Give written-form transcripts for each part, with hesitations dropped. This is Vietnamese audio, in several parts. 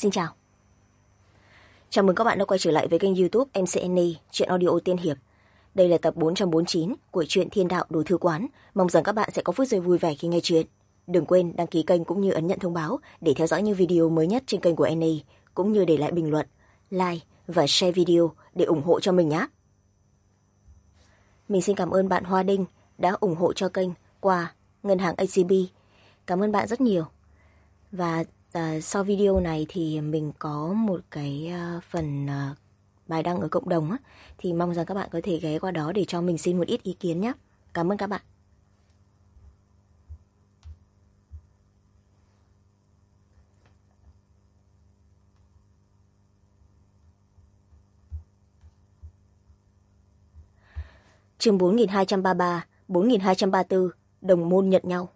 Xin chào. Chào mừng các bạn đã quay trở lại với kênh YouTube MCNE, truyện audio tiên hiệp. Đây là tập 449 của truyện Thiên Đạo Đồ Thư Quán. Mong rằng các bạn sẽ có phút giây vui vẻ khi nghe chuyện. Đừng quên đăng ký kênh cũng như ấn nhận thông báo để theo dõi những video mới nhất trên kênh của NE, cũng như để lại bình luận, like và share video để ủng hộ cho mình nhé. Mình xin cảm ơn bạn Hoa Đinh đã ủng hộ cho kênh qua ngân hàng ACB. Cảm ơn bạn rất nhiều. Và sau video này thì mình có một cái phần bài đăng ở cộng đồng á, thì mong rằng các bạn có thể ghé qua đó để cho mình xin một ít ý kiến nhé. Cảm ơn các bạn. Chương 4233, 4234, đồng môn nhận nhau.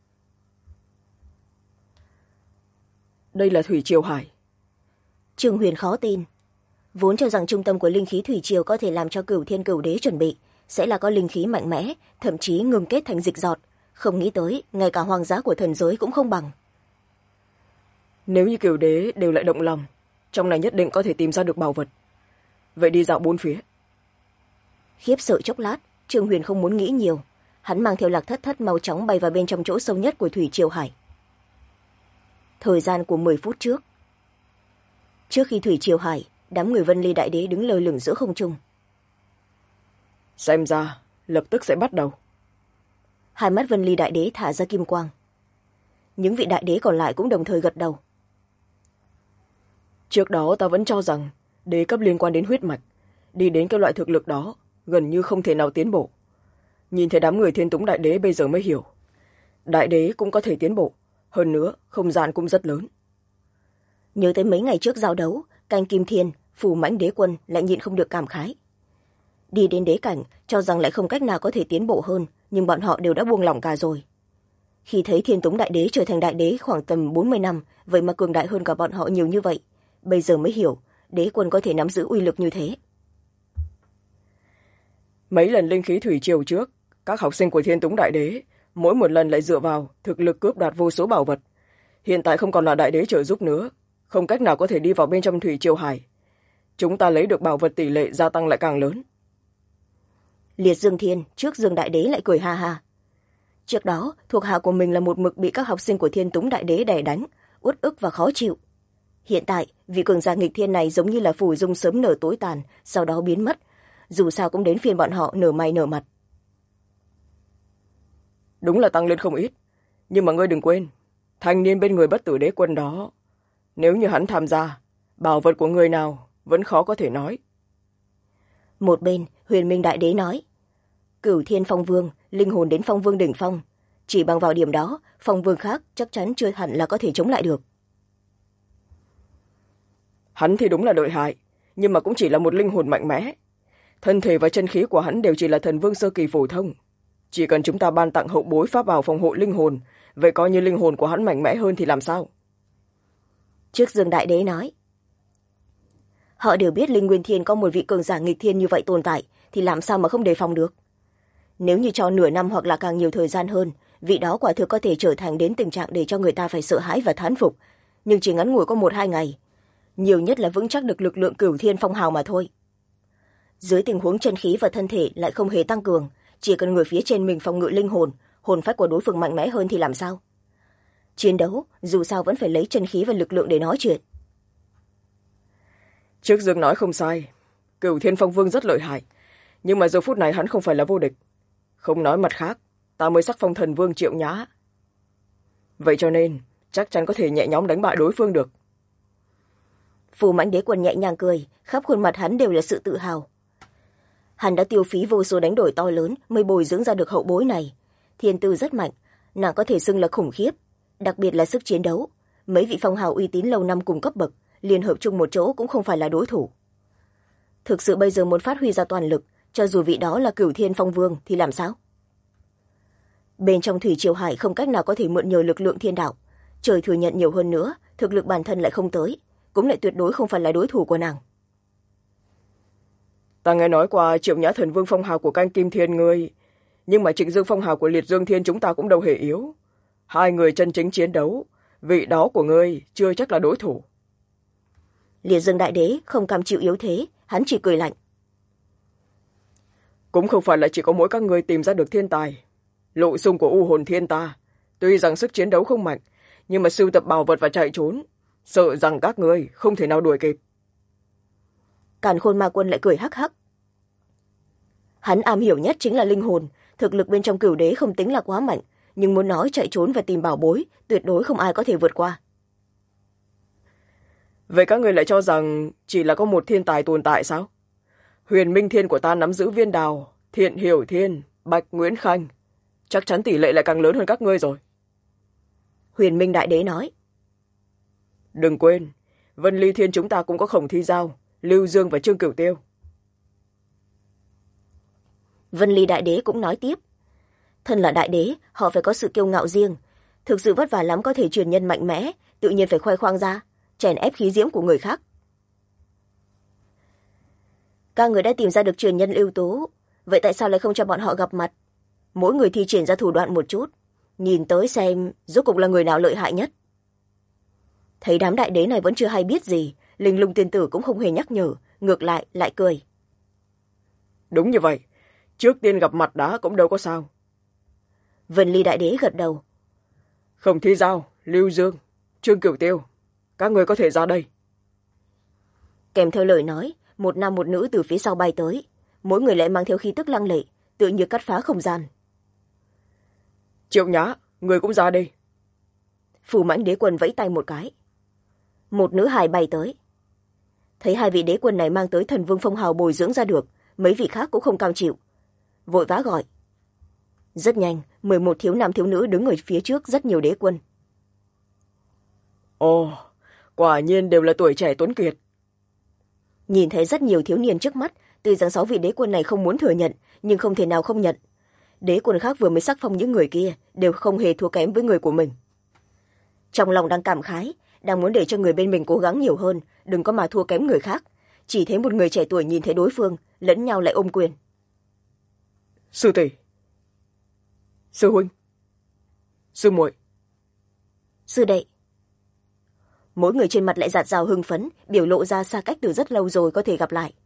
Đây là Thủy Triều Hải. Trương Huyền khó tin. Vốn cho rằng trung tâm của linh khí Thủy Triều có thể làm cho Cửu Thiên Cửu Đế chuẩn bị, sẽ là có linh khí mạnh mẽ, thậm chí ngừng kết thành dịch giọt. Không nghĩ tới, ngay cả hoàng giá của thần giới cũng không bằng. Nếu như Cửu Đế đều lại động lòng, trong này nhất định có thể tìm ra được bảo vật. Vậy đi dạo bốn phía. Khiếp sợ chốc lát, Trương Huyền không muốn nghĩ nhiều. Hắn mang theo Lạc Thất Thất mau chóng bay vào bên trong chỗ sâu nhất của Thủy Triều Hải. Thời gian của 10 phút trước. Trước khi Thủy Triều Hải, đám người Vân Ly Đại Đế đứng lơ lửng giữa không trung. Xem ra, lập tức sẽ bắt đầu. Hai mắt Vân Ly Đại Đế thả ra kim quang. Những vị đại đế còn lại cũng đồng thời gật đầu. Trước đó ta vẫn cho rằng đế cấp liên quan đến huyết mạch, đi đến cái loại thực lực đó gần như không thể nào tiến bộ. Nhìn thấy đám người Thiên Túng Đại Đế bây giờ mới hiểu. Đại đế cũng có thể tiến bộ, hơn nữa không gian cũng rất lớn. Nhớ tới mấy ngày trước giao đấu, Canh Kim Thiên, Phù Mãnh Đế Quân lại nhịn không được cảm khái. Đi đến đế cảnh, cho rằng lại không cách nào có thể tiến bộ hơn, nhưng bọn họ đều đã buông lỏng cả rồi. Khi thấy Thiên Túng Đại Đế trở thành đại đế khoảng tầm 40 năm, vậy mà cường đại hơn cả bọn họ nhiều như vậy, bây giờ mới hiểu đế quân có thể nắm giữ uy lực như thế. Mấy lần linh khí thủy triều trước, các học sinh của Thiên Túng Đại Đế mỗi một lần lại dựa vào thực lực cướp đoạt vô số bảo vật. Hiện tại không còn là đại đế trợ giúp nữa, không cách nào có thể đi vào bên trong Thủy Triều Hải. Chúng ta lấy được bảo vật tỷ lệ gia tăng lại càng lớn. Liệt Dương Thiên trước Dương Đại Đế lại cười ha ha. Trước đó, thuộc hạ của mình là một mực bị các học sinh của Thiên Túng Đại Đế đè đánh, uất ức và khó chịu. Hiện tại, vị cường giả nghịch thiên này giống như là phù dung sớm nở tối tàn, sau đó biến mất. Dù sao cũng đến phiên bọn họ nở mày nở mặt. Đúng là tăng lên không ít, nhưng mà ngươi đừng quên, thanh niên bên người Bất Tử Đế Quân đó, nếu như hắn tham gia, bảo vật của người nào vẫn khó có thể nói. Một bên, Huyền Minh Đại Đế nói, Cửu Thiên Phong Vương, linh hồn đến Phong Vương đỉnh phong. Chỉ bằng vào điểm đó, Phong Vương khác chắc chắn chưa hẳn là có thể chống lại được. Hắn thì đúng là lợi hại, nhưng mà cũng chỉ là một linh hồn mạnh mẽ. Thân thể và chân khí của hắn đều chỉ là thần vương sơ kỳ phổ thông. Chỉ cần chúng ta ban tặng hậu bối pháp bảo phòng hộ linh hồn, vậy coi như linh hồn của hắn mạnh mẽ hơn thì làm sao? Trước Dương Đại Đế nói, họ đều biết Linh Nguyên Thiên có một vị cường giả nghịch thiên như vậy tồn tại, thì làm sao mà không đề phòng được. Nếu như cho nửa năm hoặc là càng nhiều thời gian hơn, vị đó quả thực có thể trở thành đến tình trạng để cho người ta phải sợ hãi và thán phục, nhưng chỉ ngắn ngủi có 1-2 ngày. Nhiều nhất là vững chắc được lực lượng Cửu Thiên Phong hào mà thôi. Dưới tình huống chân khí và thân thể lại không hề tăng cường, chỉ cần người phía trên mình phòng ngự linh hồn, hồn phách của đối phương mạnh mẽ hơn thì làm sao? Chiến đấu, dù sao vẫn phải lấy chân khí và lực lượng để nói chuyện. Trước Dương nói không sai, Cửu Thiên Phong Vương rất lợi hại, nhưng mà giờ phút này hắn không phải là vô địch. Không nói mặt khác, ta mới sắc phong thần vương Triệu Nhã. Vậy cho nên, chắc chắn có thể nhẹ nhõm đánh bại đối phương được. Phù Mãnh Đế Quân nhẹ nhàng cười, khắp khuôn mặt hắn đều là sự tự hào. Hắn đã tiêu phí vô số đánh đổi to lớn mới bồi dưỡng ra được hậu bối này. Thiên tư rất mạnh, nàng có thể xưng là khủng khiếp, đặc biệt là sức chiến đấu. Mấy vị phong hào uy tín lâu năm cùng cấp bậc, liên hợp chung một chỗ cũng không phải là đối thủ. Thực sự bây giờ muốn phát huy ra toàn lực, cho dù vị đó là Cửu Thiên Phong Vương thì làm sao? Bên trong Thủy Triều Hải không cách nào có thể mượn nhờ lực lượng thiên đạo. Trời thừa nhận nhiều hơn nữa, thực lực bản thân lại không tới, cũng lại tuyệt đối không phải là đối thủ của nàng. Ta nghe nói qua Triệu Nhã thần vương phong hào của Canh Kim Thiên ngươi, nhưng mà Trịnh Dương phong hào của Liệt Dương Thiên chúng ta cũng đâu hề yếu. Hai người chân chính chiến đấu, vị đó của ngươi chưa chắc là đối thủ. Liệt Dương đại đế không cam chịu yếu thế, hắn chỉ cười lạnh. Cũng không phải là chỉ có mỗi các ngươi tìm ra được thiên tài. Lộ Xung của U Hồn Thiên ta, tuy rằng sức chiến đấu không mạnh, nhưng mà sưu tập bảo vật và chạy trốn, sợ rằng các ngươi không thể nào đuổi kịp. Càn Khôn Ma Quân lại cười hắc hắc. Hắn am hiểu nhất chính là linh hồn, thực lực bên trong Cửu Đế không tính là quá mạnh, nhưng muốn nói chạy trốn và tìm bảo bối, tuyệt đối không ai có thể vượt qua. Vậy các ngươi lại cho rằng chỉ là có một thiên tài tồn tại sao? Huyền Minh Thiên của ta nắm giữ Viên Đào, Thiện Hiểu Thiên, Bạch Nguyễn Khanh, chắc chắn tỷ lệ lại càng lớn hơn các ngươi rồi. Huyền Minh đại đế nói. Đừng quên, Vân Ly Thiên chúng ta cũng có Khổng Thi Giao, Lưu Dương và Trương Cửu Tiêu. Vân Ly đại đế cũng nói tiếp. Thân là đại đế, họ phải có sự kiêu ngạo riêng. Thực sự vất vả lắm có thể truyền nhân mạnh mẽ, tự nhiên phải khoe khoang ra, chèn ép khí diễm của người khác. Các người đã tìm ra được truyền nhân ưu tú, vậy tại sao lại không cho bọn họ gặp mặt? Mỗi người thi triển ra thủ đoạn một chút, nhìn tới xem rốt cục là người nào lợi hại nhất. Thấy đám đại đế này vẫn chưa hay biết gì, Linh Lung tiên tử cũng không hề nhắc nhở, ngược lại cười. Đúng như vậy, trước tiên gặp mặt đã cũng đâu có sao. Vân Ly đại đế gật đầu. Khổng Thi Giao, Lưu Dương, Trương Cửu Tiêu, các người có thể ra đây. Kèm theo lời nói, một nam một nữ từ phía sau bay tới, mỗi người lại mang theo khí tức lăng lệ, tự như cắt phá không gian. Triệu Nhã, người cũng ra đây. Phù Mãnh đế quân vẫy tay một cái. Một nữ hài bay tới. Thấy hai vị đế quân này mang tới Thần Vương phong hào bồi dưỡng ra được, mấy vị khác cũng không cam chịu, vội vã gọi. Rất nhanh, 11 thiếu nam thiếu nữ đứng ở phía trước rất nhiều đế quân. Ồ, quả nhiên đều là tuổi trẻ tuấn kiệt. Nhìn thấy rất nhiều thiếu niên trước mắt, tuy rằng 6 vị đế quân này không muốn thừa nhận, nhưng không thể nào không nhận. Đế quân khác vừa mới sắc phong những người kia đều không hề thua kém với người của mình. Trong lòng đang cảm khái, đang muốn để cho người bên mình cố gắng nhiều hơn, đừng có mà thua kém người khác. Chỉ thấy một người trẻ tuổi nhìn thấy đối phương, lẫn nhau lại ôm quyền. Sư tỷ, sư huynh, sư muội, sư đệ. Mỗi người trên mặt lại rạt rào hưng phấn, biểu lộ ra xa cách từ rất lâu rồi có thể gặp lại.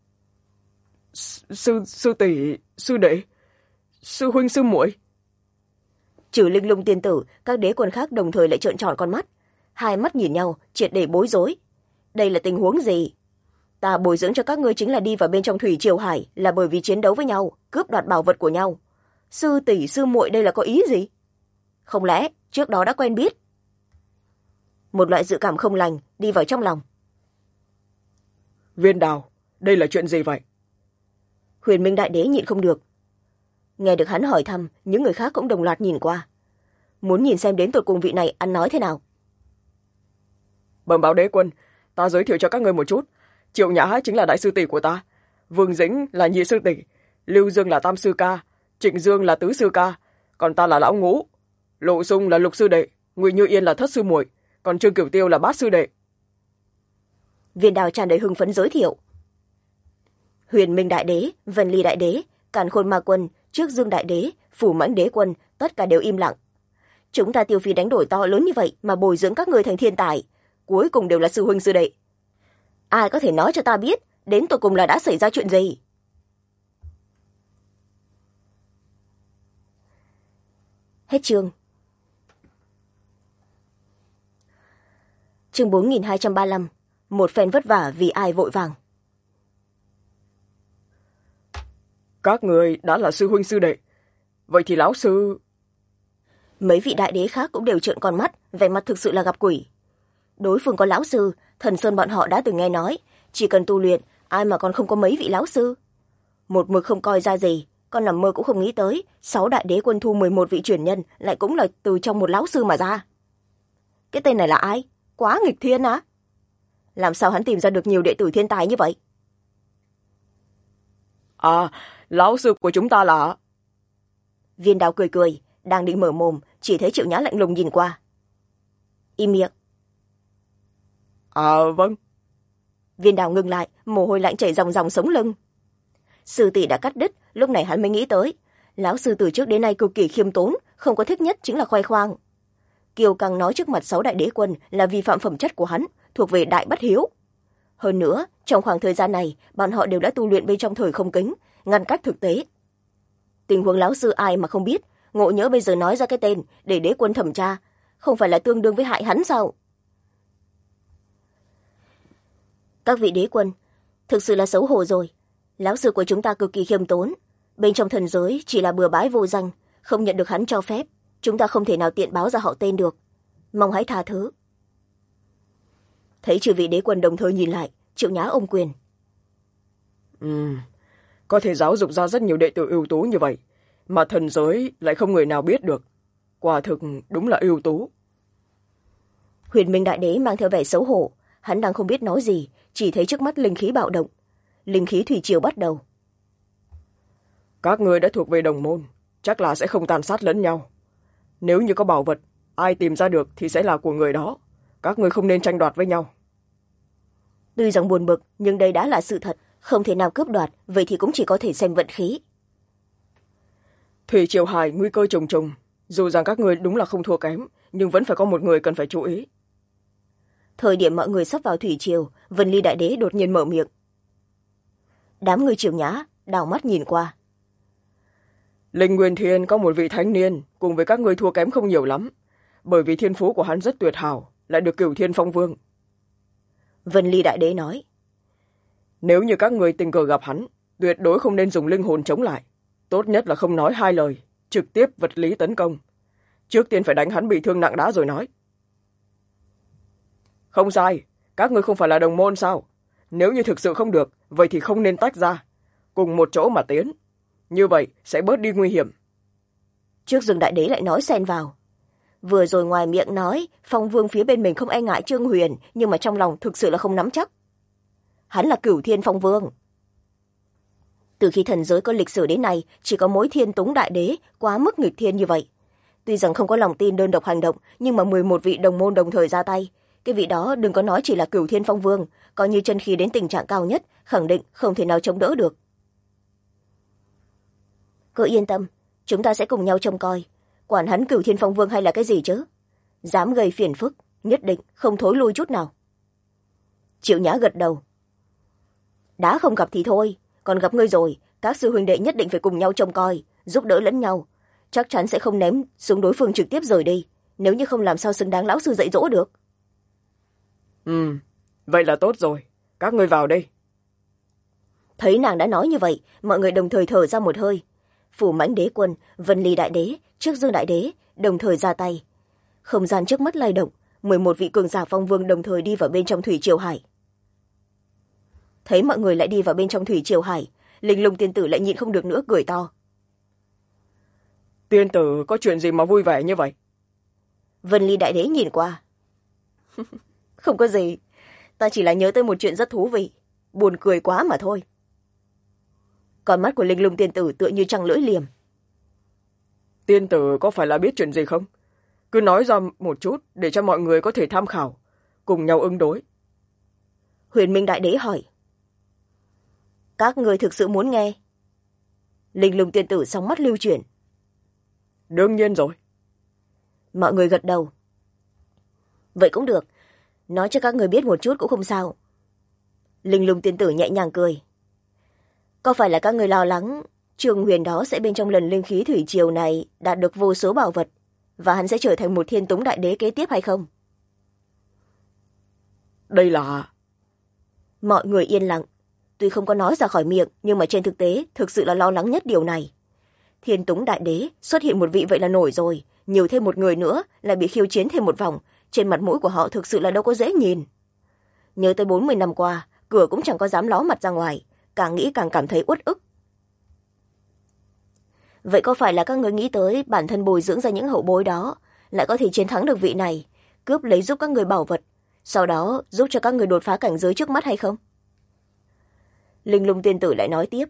Sư tỷ, sư đệ, sư huynh, sư muội. Trừ Linh Lung tiên tử, các đế quân khác đồng thời lại trợn tròn con mắt, hai mắt nhìn nhau, triệt để bối rối. Đây là tình huống gì? Ta bồi dưỡng cho các ngươi chính là đi vào bên trong thủy triều hải, là bởi vì chiến đấu với nhau, cướp đoạt bảo vật của nhau. Sư tỷ, sư muội đây là có ý gì? Không lẽ trước đó đã quen biết? Một loại dự cảm không lành đi vào trong lòng. Viên Đào, đây là chuyện gì vậy? Huyền Minh đại đế nhịn không được. Nghe được hắn hỏi thăm, những người khác cũng đồng loạt nhìn qua, muốn nhìn xem đến tột cùng vị này ăn nói thế nào. Bẩm báo đế quân, ta giới thiệu cho các ngươi một chút. Triệu Nhã chính là đại sư tỷ của ta, Vương Dĩnh là nhị sư tỷ, Lưu Dương là tam sư ca, Trịnh Dương là tứ sư ca, còn ta là lão ngũ. Lộ Xung là lục sư đệ, Ngụy Như Yên là thất sư muội, còn Trương Cửu Tiêu là bát sư đệ. Viên Đào tràn đầy hưng phấn giới thiệu. Huyền Minh đại đế, Vân Ly đại đế, Càn Khôn Ma Quân, Trước Dương đại đế, Phủ Mãnh đế quân, tất cả đều im lặng. Chúng ta tiêu phí đánh đổi to lớn như vậy mà bồi dưỡng các người thành thiên tài, cuối cùng đều là sư huynh sư đệ. Ai có thể nói cho ta biết đến tột cùng là đã xảy ra chuyện gì? Hết chương. Chương 4235. Một phen vất vả vì ai vội vàng. Các người đã là sư huynh sư đệ, vậy thì lão sư... Mấy vị đại đế khác cũng đều trợn con mắt, vẻ mặt thực sự là gặp quỷ. Đối phương có lão sư, Thần Sơn bọn họ đã từng nghe nói, chỉ cần tu luyện, ai mà còn không có mấy vị lão sư. Một mực không coi ra gì, con nằm mơ cũng không nghĩ tới, 6 đại đế quân thu 11 vị truyền nhân lại cũng là từ trong một lão sư mà ra. Cái tên này là ai? Quá nghịch thiên á! Làm sao hắn tìm ra được nhiều đệ tử thiên tài như vậy? À, lão sư của chúng ta là... Viên Đào cười cười, đang định mở mồm, chỉ thấy Triệu Nhã lạnh lùng nhìn qua. Im miệng. À, vâng. Viên Đào ngừng lại, mồ hôi lạnh chảy ròng ròng sống lưng. Sư tỷ đã cắt đứt, lúc này hắn mới nghĩ tới. Lão sư từ trước đến nay cực kỳ khiêm tốn, không có thích nhất chính là khoe khoang. Kiều căng nói trước mặt 6 đại đế quân là vi phạm phẩm chất của hắn, thuộc về đại bất hiếu. hơn nữa trong khoảng thời gian này bọn họ đều đã tu luyện bên trong thời không kính, ngăn cách thực tế. Tình huống lão sư ai mà không biết, ngộ nhỡ bây giờ nói ra cái tên để đế quân thẩm tra, không phải là tương đương với hại hắn sao? Các vị đế quân, thực sự là xấu hổ rồi. Lão sư của chúng ta cực kỳ khiêm tốn, bên trong thần giới chỉ là bừa bãi vô danh, không nhận được hắn cho phép, chúng ta không thể nào tiện báo ra họ tên được, mong hãy tha thứ. Thấy chư vị đế quân đồng thời nhìn lại, Triệu Nhã ôm quyền. Có thể giáo dục ra rất nhiều đệ tử ưu tú như vậy, mà thần giới lại không người nào biết được. Quả thực đúng là ưu tú. Huyền Minh đại đế mang theo vẻ xấu hổ, hắn đang không biết nói gì, chỉ thấy trước mắt linh khí bạo động. Linh khí thủy triều bắt đầu. Các người đã thuộc về đồng môn, chắc là sẽ không tàn sát lẫn nhau. Nếu như có bảo vật, ai tìm ra được thì sẽ là của người đó. Các người không nên tranh đoạt với nhau. Tuy rằng buồn bực, nhưng đây đã là sự thật, không thể nào cướp đoạt, vậy thì cũng chỉ có thể xem vận khí. Thủy triều hải nguy cơ trùng trùng, dù rằng các người đúng là không thua kém, nhưng vẫn phải có một người cần phải chú ý. Thời điểm mọi người sắp vào thủy triều, Vân Ly đại đế đột nhiên mở miệng. Đám người Triệu Nhã đảo mắt nhìn qua. Linh Nguyên Thiên có một vị thanh niên, cùng với các người thua kém không nhiều lắm, bởi vì thiên phú của hắn rất tuyệt hảo, lại được Cửu Thiên Phong Vương. Vân Ly đại đế nói. Nếu như các người tình cờ gặp hắn, tuyệt đối không nên dùng linh hồn chống lại. Tốt nhất là không nói hai lời, trực tiếp vật lý tấn công. Trước tiên phải đánh hắn bị thương nặng đã rồi nói. Không sai, các người không phải là đồng môn sao? Nếu như thực sự không được, vậy thì không nên tách ra, cùng một chỗ mà tiến. Như vậy sẽ bớt đi nguy hiểm. Trước rừng đại đế lại nói xen vào. Vừa rồi ngoài miệng nói, Phong Vương phía bên mình không e ngại Trương Huyền, nhưng mà trong lòng thực sự là không nắm chắc. Hắn là Cửu Thiên Phong Vương. Từ khi thần giới có lịch sử đến nay, chỉ có mỗi Thiên Túng đại đế quá mức nghịch thiên như vậy. Tuy rằng không có lòng tin đơn độc hành động, nhưng mà 11 vị đồng môn đồng thời ra tay. Cái vị đó đừng có nói chỉ là Cửu Thiên Phong Vương, coi như chân khí đến tình trạng cao nhất, khẳng định không thể nào chống đỡ được. Cứ yên tâm, chúng ta sẽ cùng nhau trông coi. Quản hắn Cửu Thiên Phong Vương hay là cái gì chứ? Dám gây phiền phức, nhất định không thối lui chút nào. Triệu Nhã gật đầu. Đã không gặp thì thôi, còn gặp ngươi rồi, các sư huynh đệ nhất định phải cùng nhau trông coi, giúp đỡ lẫn nhau. Chắc chắn sẽ không ném xuống đối phương trực tiếp rời đi, nếu như không làm sao xứng đáng lão sư dạy dỗ được. Vậy là tốt rồi, các ngươi vào đây. Thấy nàng đã nói như vậy, mọi người đồng thời thở ra một hơi. Phủ Mãnh đế quân, Vân Ly đại đế, Trước Dương đại đế đồng thời ra tay. Không gian trước mắt lay động, 11 vị cường giả Phong Vương đồng thời đi vào bên trong thủy triều hải. Thấy mọi người lại đi vào bên trong thủy triều hải, Linh Lung tiên tử lại nhịn không được nữa cười to. Tiên tử có chuyện gì mà vui vẻ như vậy? Vân Ly đại đế nhìn qua. Không có gì, ta chỉ là nhớ tới một chuyện rất thú vị, buồn cười quá mà thôi. Con mắt của Linh Lung tiên tử tựa như trăng lưỡi liềm. Tiên tử có phải là biết chuyện gì không? Cứ nói ra một chút để cho mọi người có thể tham khảo, cùng nhau ứng đối. Huyền Minh đại đế hỏi. Các người thực sự muốn nghe? Linh Lung tiên tử sóng mắt lưu chuyển. Đương nhiên rồi. Mọi người gật đầu. Vậy cũng được, nói cho các người biết một chút cũng không sao. Linh Lung tiên tử nhẹ nhàng cười. Có phải là các người lo lắng Trương Huyền đó sẽ bên trong lần linh khí thủy triều này đạt được vô số bảo vật, và hắn sẽ trở thành một Thiên Túng đại đế kế tiếp hay không? Đây là... Mọi người yên lặng. Tuy không có nói ra khỏi miệng, nhưng mà trên thực tế thực sự là lo lắng nhất điều này. Thiên Túng đại đế xuất hiện một vị vậy là nổi rồi, nhiều thêm một người nữa lại bị khiêu chiến thêm một vòng, trên mặt mũi của họ thực sự là đâu có dễ nhìn. Nhớ tới 40 năm qua, cửa cũng chẳng có dám ló mặt ra ngoài, càng nghĩ càng cảm thấy uất ức. Vậy có phải là các người nghĩ tới bản thân bồi dưỡng ra những hậu bối đó lại có thể chiến thắng được vị này, cướp lấy giúp các người bảo vật, sau đó giúp cho các người đột phá cảnh giới trước mắt hay không? Linh Lung tiên tử lại nói tiếp.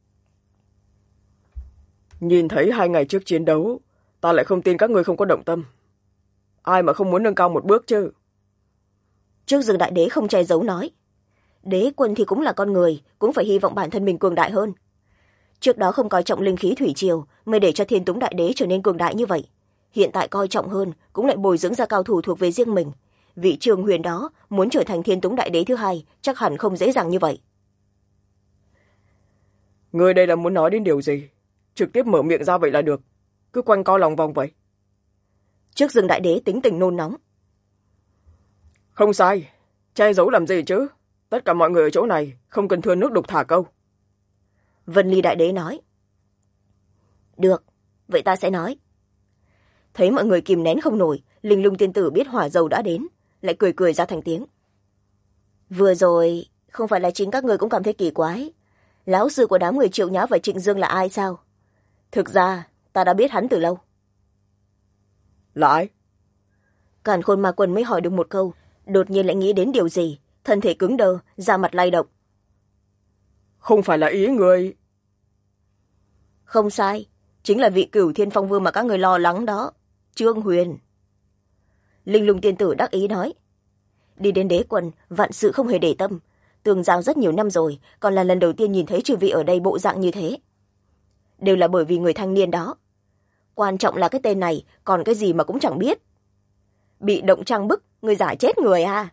Nhìn thấy 2 ngày trước chiến đấu, ta lại không tin các người không có động tâm. Ai mà không muốn nâng cao một bước chứ? Trước Dương đại đế không che giấu nói. Đế quân thì cũng là con người, cũng phải hy vọng bản thân mình cường đại hơn. Trước đó không coi trọng linh khí thủy triều, mới để cho Thiên Túng đại đế trở nên cường đại như vậy. Hiện tại coi trọng hơn, cũng lại bồi dưỡng ra cao thủ thuộc về riêng mình. vị Trương Huyền đó muốn trở thành Thiên Túng Đại Đế thứ hai chắc hẳn không dễ dàng như vậy. Ngươi đây là muốn nói đến điều gì? Trực tiếp mở miệng ra vậy là được, cứ quanh co lòng vòng vậy. Trước Dương Đại Đế tính tình nôn nóng. Không sai, che giấu làm gì chứ? Tất cả mọi người ở chỗ này không cần thừa nước đục thả câu. Vân Ly Đại Đế nói. Được, vậy ta sẽ nói. Thấy mọi người kìm nén không nổi, Linh Lung tiên tử biết hỏa dầu đã đến, lại cười cười ra thành tiếng. Vừa rồi không phải là chính các người cũng cảm thấy kỳ quái, lão sư của đám người Triệu Nhã và Trịnh Dương là ai sao? Thực ra ta đã biết hắn từ lâu. Là ai? Càn Khôn Ma Quân mới hỏi được một câu, đột nhiên lại nghĩ đến điều gì, thân thể cứng đờ, da mặt lay động. Không phải là ý người. Không sai, chính là vị Cửu Thiên Phong Vương mà các người lo lắng đó, Trương Huyền. Linh Lung tiên tử đắc ý nói. Đi đến đế quân, vạn sự không hề để tâm, tương giao rất nhiều năm rồi, còn là lần đầu tiên nhìn thấy chư vị ở đây bộ dạng như thế. Đều là bởi vì người thanh niên đó. Quan trọng là cái tên này, còn cái gì mà cũng chẳng biết. Bị động trang bức, người giả chết người à.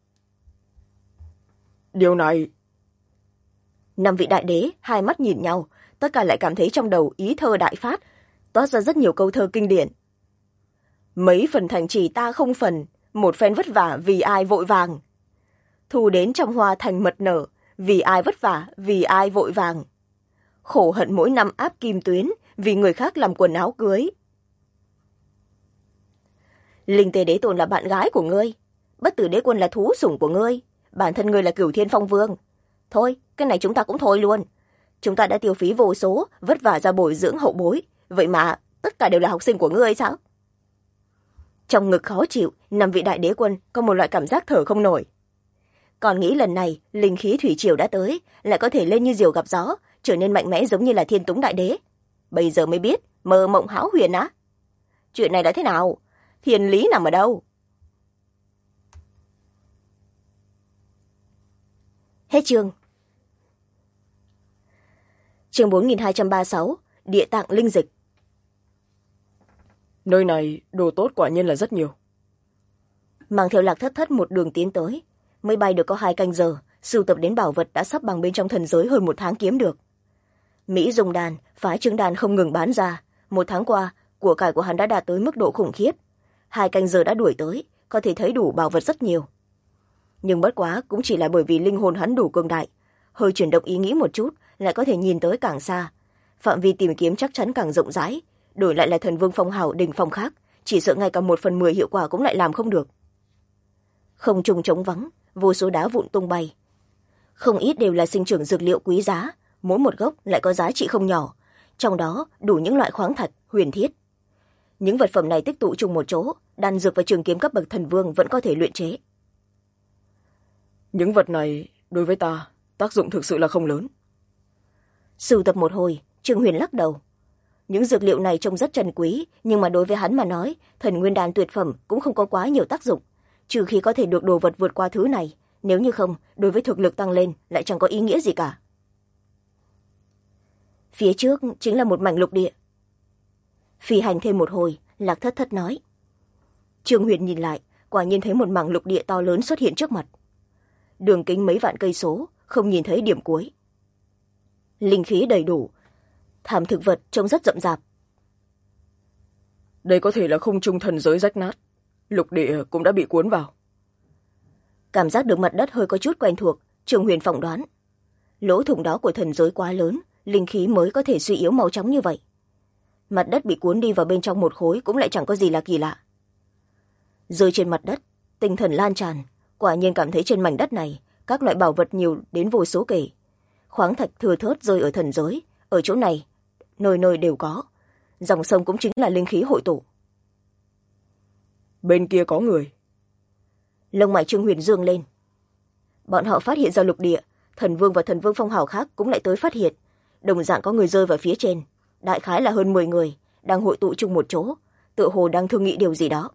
Điều này... Năm vị đại đế, hai mắt nhìn nhau, tất cả lại cảm thấy trong đầu ý thơ đại phát, toát ra rất nhiều câu thơ kinh điển. Mấy phần thành trì ta không phần, một phen vất vả vì ai vội vàng. Thu đến trong hoa thành mật nở, vì ai vất vả, vì ai vội vàng. Khổ hận mỗi năm áp kim tuyến, vì người khác làm quần áo cưới. Linh Tề Đế Tôn là bạn gái của ngươi, Bất Tử Đế Quân là thú sủng của ngươi, bản thân ngươi là Cửu Thiên Phong Vương. Thôi, cái này chúng ta cũng thôi luôn. Chúng ta đã tiêu phí vô số, vất vả ra bồi dưỡng hậu bối, vậy mà tất cả đều là học sinh của ngươi sao? Trong ngực khó chịu, năm vị đại đế quân có một loại cảm giác thở không nổi. Còn nghĩ lần này, linh khí thủy triều đã tới, lại có thể lên như diều gặp gió, trở nên mạnh mẽ giống như là Thiên Túng Đại Đế. Bây giờ mới biết, mơ mộng hão huyền á. Chuyện này đã thế nào? Thiên lý nằm ở đâu? Hết chương. Chương 4236, Địa Tạng Linh Dịch. Nơi này đồ tốt quả nhiên là rất nhiều. Mang theo Lạc Thất Thất một đường tiến tới, mới bay được có 2 canh giờ, sưu tập đến bảo vật đã sắp bằng bên trong thần giới hơn 1 tháng kiếm được. Mỹ Dung Đàn, phái Trứng Đàn không ngừng bán ra, 1 tháng qua, của cải của hắn đã đạt tới mức độ khủng khiếp. 2 canh giờ đã đuổi tới, có thể thấy đủ bảo vật rất nhiều. Nhưng bất quá cũng chỉ là bởi vì linh hồn hắn đủ cường đại, hơi chuyển động ý nghĩ một chút lại có thể nhìn tới càng xa, phạm vi tìm kiếm chắc chắn càng rộng rãi. Đổi lại là Thần Vương phong hào đỉnh phong khác, chỉ sợ ngay cả 1/10 hiệu quả cũng lại làm không được. Không trung trống vắng, vô số đá vụn tung bay, không ít đều là sinh trưởng dược liệu quý giá, mỗi một gốc lại có giá trị không nhỏ, trong đó đủ những loại khoáng thạch huyền thiết. Những vật phẩm này tích tụ chung một chỗ, đan dược và trường kiếm cấp bậc thần vương vẫn có thể luyện chế. Những vật này đối với ta tác dụng thực sự là không lớn. Sưu tập một hồi, Trương Huyền lắc đầu. Những dược liệu này trông rất trân quý, nhưng mà đối với hắn mà nói, thần nguyên đan tuyệt phẩm cũng không có quá nhiều tác dụng, trừ khi có thể được đồ vật vượt qua thứ này, nếu như không, đối với thực lực tăng lên lại chẳng có ý nghĩa gì cả. Phía trước chính là một mảnh lục địa. Phi hành thêm một hồi, Lạc Thất Thất nói. Trương Huyền nhìn lại, quả nhiên thấy một mảng lục địa to lớn xuất hiện trước mặt. Đường kính mấy vạn cây số, không nhìn thấy điểm cuối. Linh khí đầy đủ, thảm thực vật trông rất rậm rạp. Đây có thể là không trung thần giới rách nát, lục địa cũng đã bị cuốn vào. Cảm giác được mặt đất hơi có chút quen thuộc, Trương Huyền phỏng đoán. Lỗ thủng đó của thần giới quá lớn, linh khí mới có thể suy yếu mau chóng như vậy. Mặt đất bị cuốn đi vào bên trong một khối cũng lại chẳng có gì là kỳ lạ. Rơi trên mặt đất, tinh thần lan tràn, quả nhiên cảm thấy trên mảnh đất này các loại bảo vật nhiều đến vô số kể. Khoáng thạch thừa thớt rơi ở thần giới, ở chỗ này nơi nơi đều có. Dòng sông cũng chính là linh khí hội tụ. Bên kia có người. Lông mày Trương Huyền dương lên. Bọn họ phát hiện ra lục địa, thần vương và thần vương phong hào khác cũng lại tới phát hiện. Đồng dạng có người rơi vào phía trên, đại khái là hơn 10 người, đang hội tụ chung một chỗ, tựa hồ đang thương nghị điều gì đó.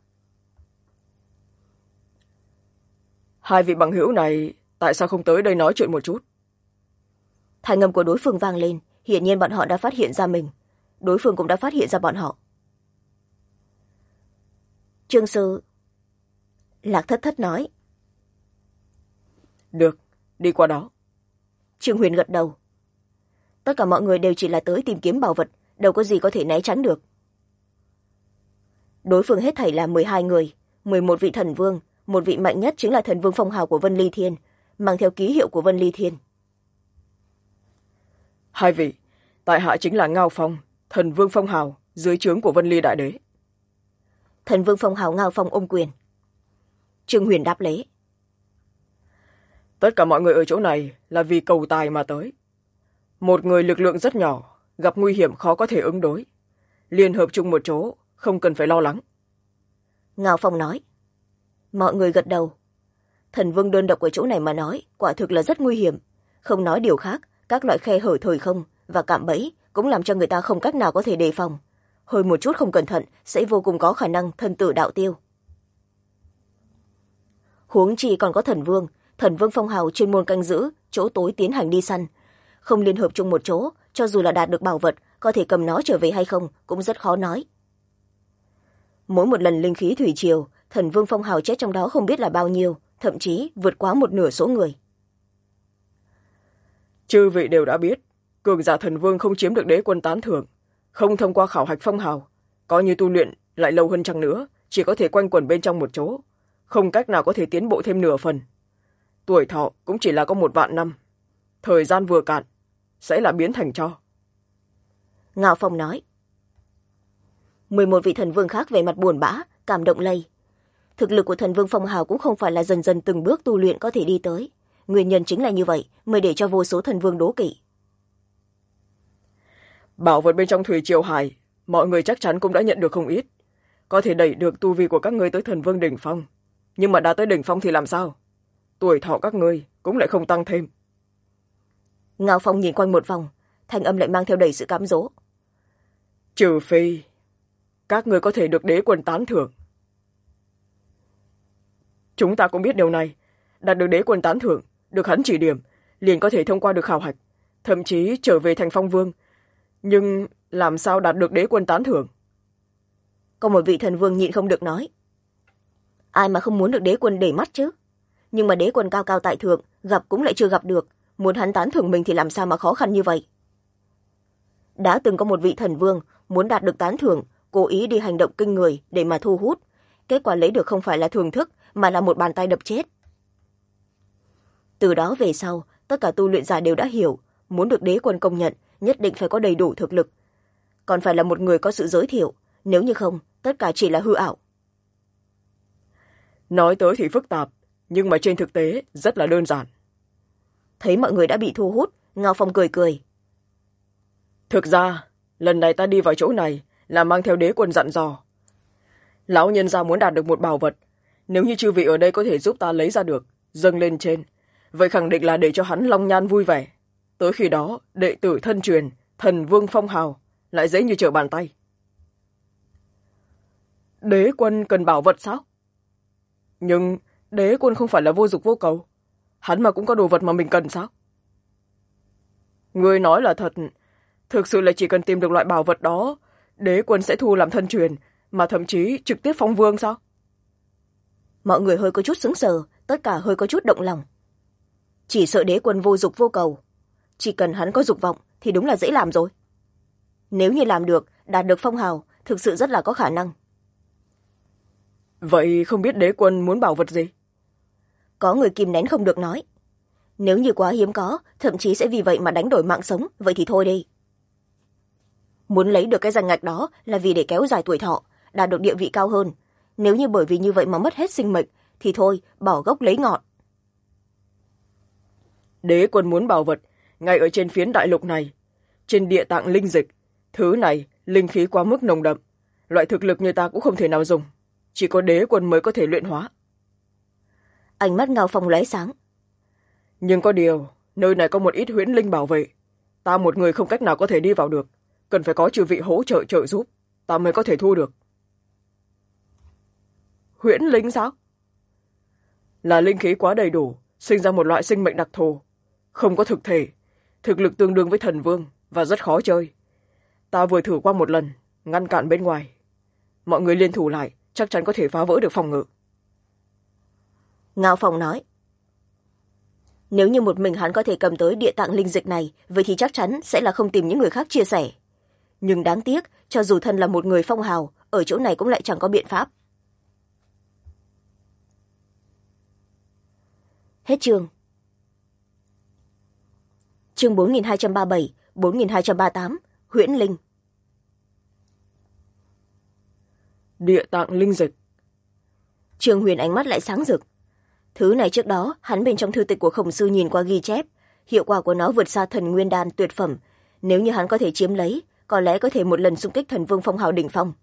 Hai vị bằng hữu này tại sao không tới đây nói chuyện một chút? Thanh âm của đối phương vang lên, hiển nhiên bọn họ đã phát hiện ra mình. Đối phương cũng đã phát hiện ra bọn họ. Trương sư, Lạc Thất Thất nói. Được, đi qua đó. Trương Huyền gật đầu. Tất cả mọi người đều chỉ là tới tìm kiếm bảo vật, đâu có gì có thể né tránh được. Đối phương hết thảy là 12 người, 11 vị thần vương, một vị mạnh nhất chính là thần vương phong hào của Vân Ly Thiên, mang theo ký hiệu của Vân Ly Thiên. 2 vị, tại hạ chính là Ngao Phong, thần vương phong hào, dưới trướng của Vân Ly Đại Đế. Thần vương phong hào Ngao Phong ôm quyền. Trương Huyền đáp lễ. Tất cả mọi người ở chỗ này là vì cầu tài mà tới. Một người lực lượng rất nhỏ, gặp nguy hiểm khó có thể ứng đối. Liên hợp chung một chỗ, không cần phải lo lắng. Ngao Phong nói. Mọi người gật đầu. Thần vương đơn độc ở chỗ này mà nói, quả thực là rất nguy hiểm. Không nói điều khác, các loại khe hở thời không và cạm bẫy cũng làm cho người ta không cách nào có thể đề phòng. Hơi một chút không cẩn thận sẽ vô cùng có khả năng thân tử đạo tiêu. Huống chi còn có thần vương phong hào chuyên môn canh giữ chỗ tối tiến hành đi săn. Không liên hợp chung một chỗ, cho dù là đạt được bảo vật, có thể cầm nó trở về hay không cũng rất khó nói. Mỗi một lần linh khí thủy triều, thần vương phong hào chết trong đó không biết là bao nhiêu, thậm chí vượt quá một nửa số người. Chư vị đều đã biết, cường giả thần vương không chiếm được đế quân tán thưởng, không thông qua khảo hạch phong hào, có như tu luyện lại lâu hơn chăng nữa, chỉ có thể quanh quẩn bên trong một chỗ, không cách nào có thể tiến bộ thêm nửa phần. Tuổi thọ cũng chỉ là có 1 vạn năm, thời gian vừa cạn sẽ là biến thành tro. Ngao Phong nói. 11 vị thần vương khác về mặt buồn bã, cảm động lây. Thực lực của thần vương phong hào cũng không phải là dần dần từng bước tu luyện có thể đi tới. Nguyên nhân chính là như vậy mới để cho vô số thần vương đố kỵ. Bảo vật bên trong thủy triều hải, mọi người chắc chắn cũng đã nhận được không ít. Có thể đẩy được tu vi của các ngươi tới thần vương đỉnh phong. Nhưng mà đã tới đỉnh phong thì làm sao? Tuổi thọ các ngươi cũng lại không tăng thêm. Ngao Phong nhìn quanh một vòng, thanh âm lại mang theo đầy sự cám dỗ. Trừ phi các ngươi có thể được đế quân tán thưởng. Chúng ta cũng biết điều này. Đạt được đế quân tán thưởng, được hắn chỉ điểm, liền có thể thông qua được khảo hạch, thậm chí trở về thành phong vương. Nhưng làm sao đạt được đế quân tán thưởng? Có một vị thần vương nhịn không được nói. Ai mà không muốn được đế quân để mắt chứ? Nhưng mà đế quân cao cao tại thượng, gặp cũng lại chưa gặp được. Muốn hắn tán thưởng mình thì làm sao mà khó khăn như vậy? Đã từng có một vị thần vương muốn đạt được tán thưởng, cố ý đi hành động kinh người để mà thu hút. Kết quả lấy được không phải là thưởng thức, mà là một bàn tay đập chết. Từ đó về sau, tất cả tu luyện giả đều đã hiểu, muốn được đế quân công nhận, nhất định phải có đầy đủ thực lực. Còn phải là một người có sự giới thiệu, nếu như không, tất cả chỉ là hư ảo. Nói tới thì phức tạp, nhưng mà trên thực tế rất là đơn giản. Thấy mọi người đã bị thu hút, Ngao Phong cười cười. Thực ra, lần này ta đi vào chỗ này là mang theo đế quân dặn dò. Lão nhân gia muốn đạt được một bảo vật, nếu như chư vị ở đây có thể giúp ta lấy ra được, dâng lên trên, vậy khẳng định là để cho hắn long nhan vui vẻ. Tới khi đó, đệ tử thân truyền, thần vương phong hào, lại dễ như trở bàn tay. Đế quân cần bảo vật sao? Nhưng đế quân không phải là vô dục vô cầu. Hắn mà cũng có đồ vật mà mình cần sao? Ngươi nói là thật, thực sự là chỉ cần tìm được loại bảo vật đó, đế quân sẽ thu làm thân truyền, mà thậm chí trực tiếp phong vương sao? Mọi người hơi có chút sững sờ, tất cả hơi có chút động lòng. Chỉ sợ đế quân vô dục vô cầu. Chỉ cần hắn có dục vọng thì đúng là dễ làm rồi. Nếu như làm được, đạt được phong hào, thực sự rất là có khả năng. Vậy không biết đế quân muốn bảo vật gì? Có người kìm nén không được nói. Nếu như quá hiếm có, thậm chí sẽ vì vậy mà đánh đổi mạng sống, vậy thì thôi đi. Muốn lấy được cái danh ngạch đó là vì để kéo dài tuổi thọ, đạt được địa vị cao hơn. Nếu như bởi vì như vậy mà mất hết sinh mệnh, thì thôi, bỏ gốc lấy ngọn. Đế quân muốn bảo vật, ngay ở trên phiến đại lục này, trên địa tạng linh dịch, thứ này linh khí quá mức nồng đậm, loại thực lực như ta cũng không thể nào dùng, chỉ có đế quân mới có thể luyện hóa. Ánh mắt Ngao Phong lóe sáng. Nhưng có điều, nơi này có một ít huyễn linh bảo vệ, ta một người không cách nào có thể đi vào được, cần phải có chư vị hỗ trợ trợ giúp, ta mới có thể thu được. Huyễn linh sao? Là linh khí quá đầy đủ, sinh ra một loại sinh mệnh đặc thù, không có thực thể, thực lực tương đương với thần vương và rất khó chơi. Ta vừa thử qua một lần, ngăn cản bên ngoài. Mọi người liên thủ lại, chắc chắn có thể phá vỡ được phòng ngự. Ngao Phong nói. Nếu như một mình hắn có thể cầm tới địa tạng linh dịch này, vậy thì chắc chắn sẽ là không tìm những người khác chia sẻ. Nhưng đáng tiếc, cho dù thân là một người phong hào, ở chỗ này cũng lại chẳng có biện pháp. Hết chương. Chương 4237, 4238, Huyễn Linh. Địa tạng linh dịch. Trương Huyền ánh mắt lại sáng rực. Thứ này trước đó hắn bên trong thư tịch của Khổng sư nhìn qua ghi chép, hiệu quả của nó vượt xa thần nguyên đan tuyệt phẩm, nếu như hắn có thể chiếm lấy, có lẽ có thể một lần xung kích thần vương phong hào đỉnh phong.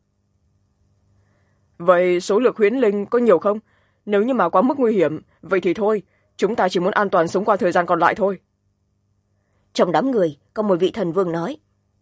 Vậy số lượng huyễn linh có nhiều không? Nếu như mà quá mức nguy hiểm, vậy thì thôi, chúng ta chỉ muốn an toàn sống qua thời gian còn lại thôi. Trong đám người có một vị thần vương nói.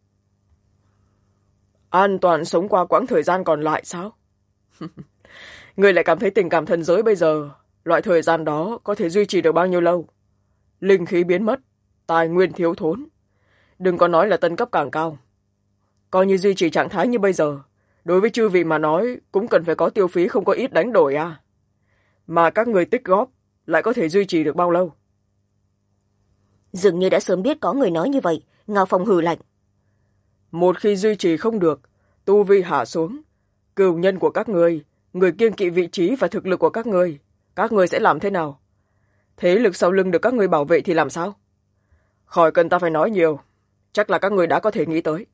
An toàn sống qua quãng thời gian còn lại sao? Người lại cảm thấy tình cảm thần giới bây giờ, loại thời gian đó có thể duy trì được bao nhiêu lâu? Linh khí biến mất, tài nguyên thiếu thốn. Đừng có nói là tân cấp càng cao. Coi như duy trì trạng thái như bây giờ, đối với chư vị mà nói cũng cần phải có tiêu phí không có ít đánh đổi à. Mà các người tích góp lại có thể duy trì được bao lâu? Dường như đã sớm biết có người nói như vậy, Ngao Phong hừ lạnh. Một khi duy trì không được, tu vi hạ xuống, cửu nhân của các người kiêng kỵ vị trí và thực lực của các người sẽ làm thế nào? Thế lực sau lưng được các người bảo vệ thì làm sao? Khỏi cần ta phải nói nhiều, chắc là các người đã có thể nghĩ tới.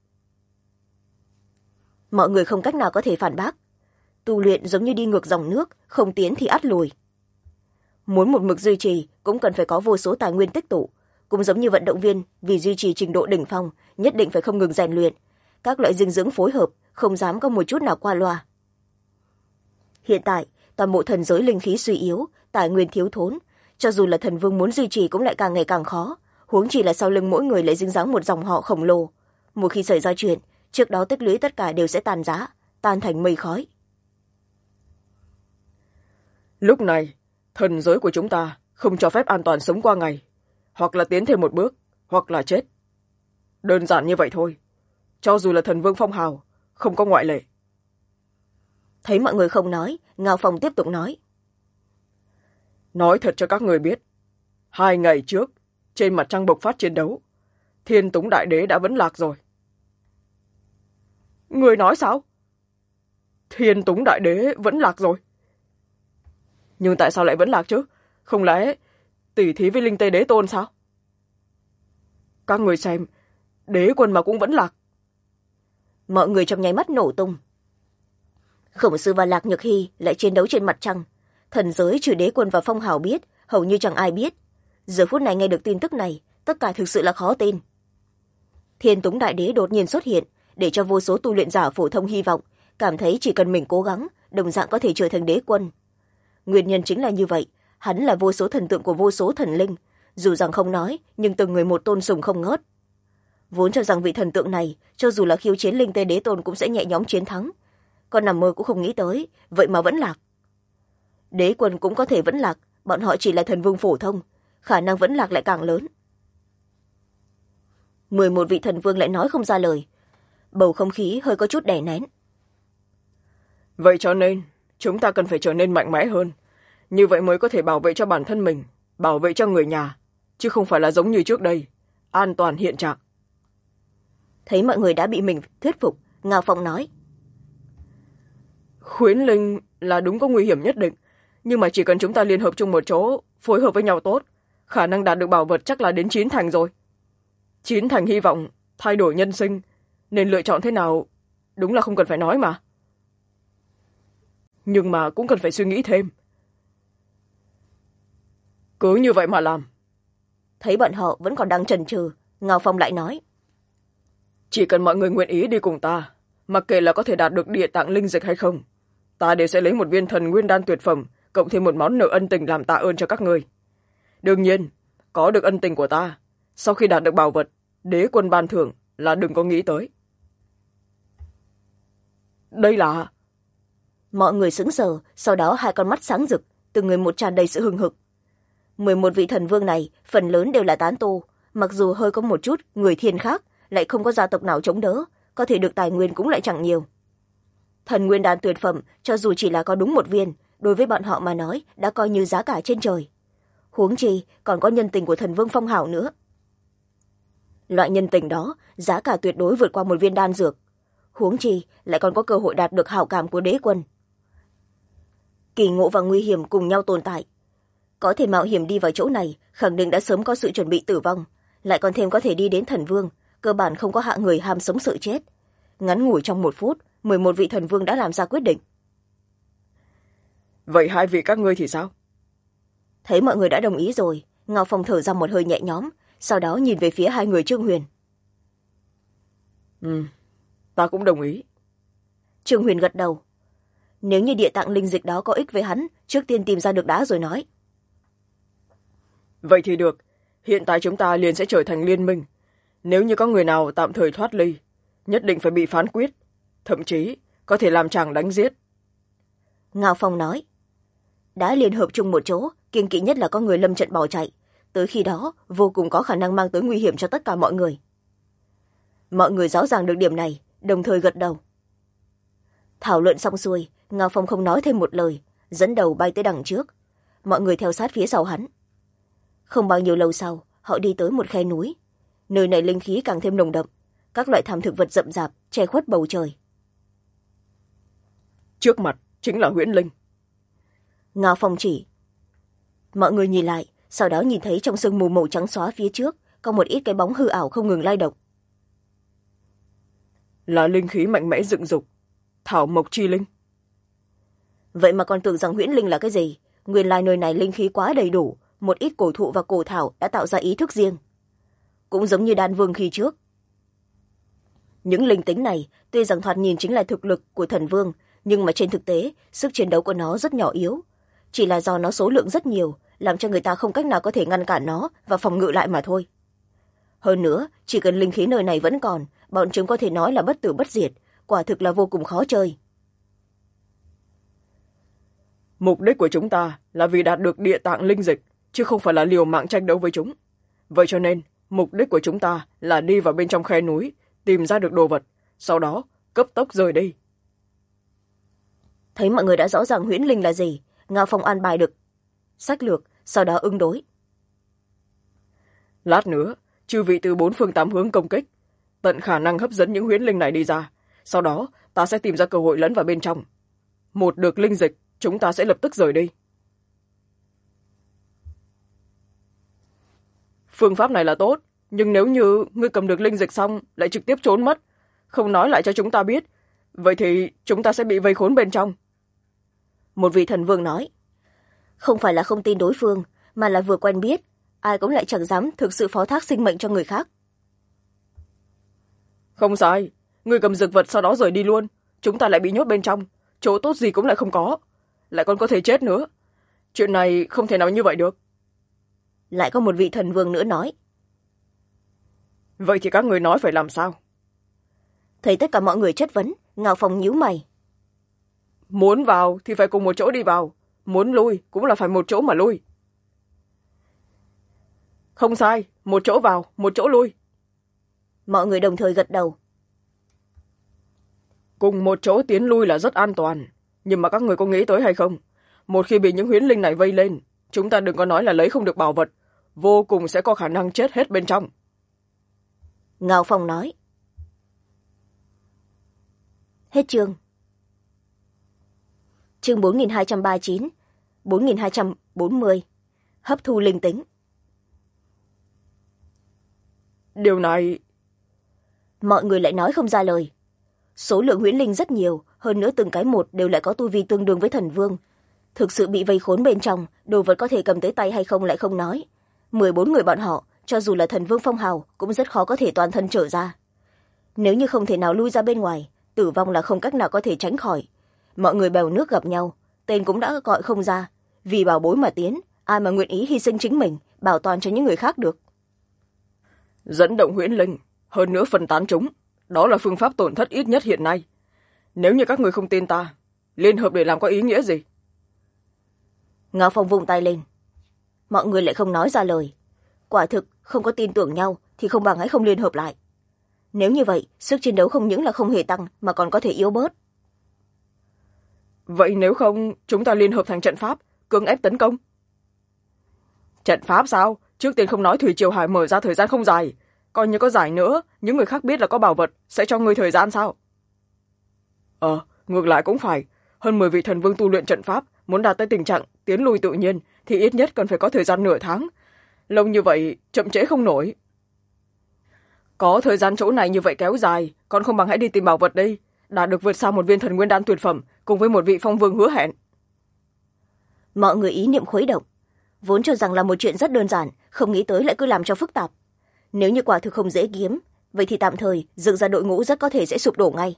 Mọi người không cách nào có thể phản bác. Tu luyện giống như đi ngược dòng nước, không tiến thì ắt lùi. Muốn một mực duy trì cũng cần phải có vô số tài nguyên tích tụ, cũng giống như vận động viên vì duy trì trình độ đỉnh phong nhất định phải không ngừng rèn luyện, các loại dinh dưỡng phối hợp, không dám có một chút nào qua loa. Hiện tại toàn bộ thần giới linh khí suy yếu, tài nguyên thiếu thốn, cho dù là thần vương muốn duy trì cũng lại càng ngày càng khó, huống chỉ là sau lưng mỗi người lại dính dáng một dòng họ khổng lồ. Một khi xảy ra chuyện, trước đó tích lũy tất cả đều sẽ tàn rã, tan thành mây khói. Lúc này thần giới của chúng ta không cho phép an toàn sống qua ngày, hoặc là tiến thêm một bước, hoặc là chết. Đơn giản như vậy thôi, cho dù là thần vương phong hào, không có ngoại lệ. Thấy mọi người không nói, Ngao Phong tiếp tục nói. Nói thật cho các người biết, 2 ngày trước, trên mặt trăng bộc phát chiến đấu, Thiên Túng Đại Đế đã vẫn lạc rồi. Người nói sao? Thiên Túng Đại Đế vẫn lạc rồi? Nhưng tại sao lại vẫn lạc chứ? Không lẽ tỉ thí với Linh Tê Đế Tôn sao? Các người xem, đế quân mà cũng vẫn lạc. Mọi người trong nháy mắt nổ tung. Khổng sư và Lạc Nhược Hy lại chiến đấu trên mặt trăng. Thần giới trừ đế quân và phong hào biết, hầu như chẳng ai biết. Giờ phút này nghe được tin tức này, tất cả thực sự là khó tin. Thiên Túng Đại Đế đột nhiên xuất hiện, để cho vô số tu luyện giả phổ thông hy vọng, cảm thấy chỉ cần mình cố gắng, đồng dạng có thể trở thành đế quân. Nguyên nhân chính là như vậy, hắn là vô số thần tượng của vô số thần linh, dù rằng không nói, nhưng từng người một tôn sùng không ngớt. Vốn cho rằng vị thần tượng này, cho dù là khiêu chiến Linh Tê Đế Tôn cũng sẽ nhẹ nhõm chiến thắng. Còn nằm mơ cũng không nghĩ tới, vậy mà vẫn lạc. Đế quân cũng có thể vẫn lạc, bọn họ chỉ là thần vương phổ thông, khả năng vẫn lạc lại càng lớn. 11 vị thần vương lại nói không ra lời. Bầu không khí hơi có chút đè nén. Vậy cho nên, chúng ta cần phải trở nên mạnh mẽ hơn. Như vậy mới có thể bảo vệ cho bản thân mình, bảo vệ cho người nhà, chứ không phải là giống như trước đây, an toàn hiện trạng. Thấy mọi người đã bị mình thuyết phục, Ngao Phong nói. Khuyến linh là đúng có nguy hiểm nhất định, nhưng mà chỉ cần chúng ta liên hợp chung một chỗ, phối hợp với nhau tốt, khả năng đạt được bảo vật chắc là đến 9 thành rồi. 9 thành hy vọng, thay đổi nhân sinh, nên lựa chọn thế nào, đúng là không cần phải nói mà. Nhưng mà cũng cần phải suy nghĩ thêm. Cứ như vậy mà làm. Thấy bọn họ vẫn còn đang chần chừ, Ngao Phong lại nói. Chỉ cần mọi người nguyện ý đi cùng ta, mặc kệ là có thể đạt được địa tạng linh dịch hay không, ta đều sẽ lấy một viên thần nguyên đan tuyệt phẩm, cộng thêm một món nợ ân tình làm tạ ơn cho các ngươi. Đương nhiên, có được ân tình của ta, sau khi đạt được bảo vật, đế quân ban thưởng là đừng có nghĩ tới. Đây là... Mọi người sững sờ, sau đó hai con mắt sáng rực, từng người một tràn đầy sự hừng hực. 11 vị thần vương này, phần lớn đều là tán tu, mặc dù hơi có một chút người thiên khác, lại không có gia tộc nào chống đỡ, có thể được tài nguyên cũng lại chẳng nhiều. Thần nguyên đan tuyệt phẩm, cho dù chỉ là có đúng một viên, đối với bọn họ mà nói đã coi như giá cả trên trời. Huống chi còn có nhân tình của thần vương Phong Hào nữa. Loại nhân tình đó giá cả tuyệt đối vượt qua một viên đan dược. Huống chi lại còn có cơ hội đạt được hảo cảm của đế quân. Kỳ ngộ và nguy hiểm cùng nhau tồn tại. Có thể mạo hiểm đi vào chỗ này khẳng định đã sớm có sự chuẩn bị tử vong, lại còn thêm có thể đi đến thần vương, cơ bản không có hạ người ham sống sợ chết. Ngắn ngủi trong 1 phút, 11 vị thần vương đã làm ra quyết định. Vậy hai vị các ngươi thì sao? Thấy mọi người đã đồng ý rồi, Ngao Phong thở ra một hơi nhẹ nhõm, sau đó nhìn về phía hai người Trương Huyền. Ta cũng đồng ý. Trương Huyền gật đầu. Nếu như địa tạng linh dịch đó có ích với hắn, trước tiên tìm ra được đã rồi nói. Vậy thì được, hiện tại chúng ta liền sẽ trở thành liên minh. Nếu như có người nào tạm thời thoát ly, nhất định phải bị phán quyết, thậm chí có thể làm chàng đánh giết. Ngao Phong nói. Đã liên hợp chung một chỗ, kiêng kỵ nhất là có người lâm trận bỏ chạy. Tới khi đó, vô cùng có khả năng mang tới nguy hiểm cho tất cả mọi người. Mọi người rõ ràng được điểm này, đồng thời gật đầu. Thảo luận xong xuôi, Ngao Phong không nói thêm một lời, dẫn đầu bay tới đằng trước. Mọi người theo sát phía sau hắn. Không bao nhiêu lâu sau, họ đi tới một khe núi. Nơi này linh khí càng thêm nồng đậm, các loại thảm thực vật rậm rạp che khuất bầu trời. Trước mặt chính là huyễn linh. Ngao Phong chỉ. Mọi người nhìn lại, sau đó nhìn thấy trong sương mù màu trắng xóa phía trước có một ít cái bóng hư ảo không ngừng lay động. Là linh khí mạnh mẽ dựng dục, thảo mộc chi linh. Vậy mà còn tưởng rằng huyễn linh là cái gì? Nguyên lai nơi này linh khí quá đầy đủ, một ít cổ thụ và cổ thảo đã tạo ra ý thức riêng. Cũng giống như đan vương khi trước. Những linh tính này tuy rằng thoạt nhìn chính là thực lực của thần vương, nhưng mà trên thực tế sức chiến đấu của nó rất nhỏ yếu. Chỉ là do nó số lượng rất nhiều, làm cho người ta không cách nào có thể ngăn cản nó và phòng ngự lại mà thôi. Hơn nữa, chỉ cần linh khí nơi này vẫn còn, bọn chúng có thể nói là bất tử bất diệt, quả thực là vô cùng khó chơi. Mục đích của chúng ta là vì đạt được địa tạng linh dịch, chứ không phải là liều mạng tranh đấu với chúng. Vậy cho nên, mục đích của chúng ta là đi vào bên trong khe núi, tìm ra được đồ vật, sau đó cấp tốc rời đi. Thấy mọi người đã rõ ràng huyễn linh là gì, Ngao Phong an bài được sách lược, sau đó ứng đối. Lát nữa, chư vị từ 4 phương 8 hướng công kích, tận khả năng hấp dẫn những huyễn linh này đi ra. Sau đó, ta sẽ tìm ra cơ hội lẫn vào bên trong. Một được linh dịch, chúng ta sẽ lập tức rời đi. Phương pháp này là tốt, nhưng nếu như ngươi cầm được linh dịch xong lại trực tiếp trốn mất, không nói lại cho chúng ta biết, vậy thì chúng ta sẽ bị vây khốn bên trong. Một vị thần vương nói. Không phải là không tin đối phương, mà là vừa quen biết, ai cũng lại chẳng dám thực sự phó thác sinh mệnh cho người khác. Không sai, ngươi cầm dược vật sau đó rời đi luôn, chúng ta lại bị nhốt bên trong, chỗ tốt gì cũng lại không có, lại còn có thể chết nữa. Chuyện này không thể nào như vậy được. Lại có một vị thần vương nữa nói. Vậy thì các người nói phải làm sao? Thấy tất cả mọi người chất vấn, Ngao Phong nhíu mày. Muốn vào thì phải cùng một chỗ đi vào, muốn lui cũng là phải một chỗ mà lui. Không sai, một chỗ vào, một chỗ lui. Mọi người đồng thời gật đầu. Cùng một chỗ tiến lui là rất an toàn, nhưng mà các người có nghĩ tới hay không? Một khi bị những huyễn linh này vây lên, chúng ta đừng có nói là lấy không được bảo vật, vô cùng sẽ có khả năng chết hết bên trong. Ngao Phong nói. Hết chương. Chương 4239, 4240. Hấp thu linh tính. Điều này... Mọi người lại nói không ra lời. Số lượng huyễn linh rất nhiều, hơn nữa từng cái một đều lại có tu vi tương đương với thần vương. Thực sự bị vây khốn bên trong, đồ vật có thể cầm tới tay hay không lại không nói. 14 người bọn họ, cho dù là thần vương Phong Hào, cũng rất khó có thể toàn thân trở ra. Nếu như không thể nào lui ra bên ngoài, tử vong là không cách nào có thể tránh khỏi. Mọi người bèo nước gặp nhau, tên cũng đã gọi không ra. Vì bảo bối mà tiến, ai mà nguyện ý hy sinh chính mình, bảo toàn cho những người khác được. Dẫn động huyễn linh, hơn nữa phân tán chúng, đó là phương pháp tổn thất ít nhất hiện nay. Nếu như các người không tin ta, liên hợp để làm có ý nghĩa gì? Ngao Phong vung tay lên. Mọi người lại không nói ra lời. Quả thực, không có tin tưởng nhau thì không bằng hãy không liên hợp lại. Nếu như vậy, sức chiến đấu không những là không hề tăng mà còn có thể yếu bớt. Vậy nếu không, chúng ta liên hợp thành trận pháp, cưỡng ép tấn công. Trận pháp sao? Trước tiên không nói thủy triều hải mở ra thời gian không dài. Coi như có giải nữa, những người khác biết là có bảo vật, sẽ cho ngươi thời gian sao? Ngược lại cũng phải. Hơn 10 vị thần vương tu luyện trận pháp, muốn đạt tới tình trạng tiến lùi tự nhiên, thì ít nhất cần phải có thời gian nửa tháng. Lâu như vậy, chậm trễ không nổi. Có thời gian chỗ này như vậy kéo dài, còn không bằng hãy đi tìm bảo vật đi. Đã được vượt xa một viên thần nguyên đan tuyệt phẩm, cùng với một vị phong vương hứa hẹn. Mọi người ý niệm khuấy động. Vốn cho rằng là một chuyện rất đơn giản, không nghĩ tới lại cứ làm cho phức tạp. Nếu như quả thực không dễ kiếm, vậy thì tạm thời dựng ra đội ngũ rất có thể sẽ sụp đổ ngay.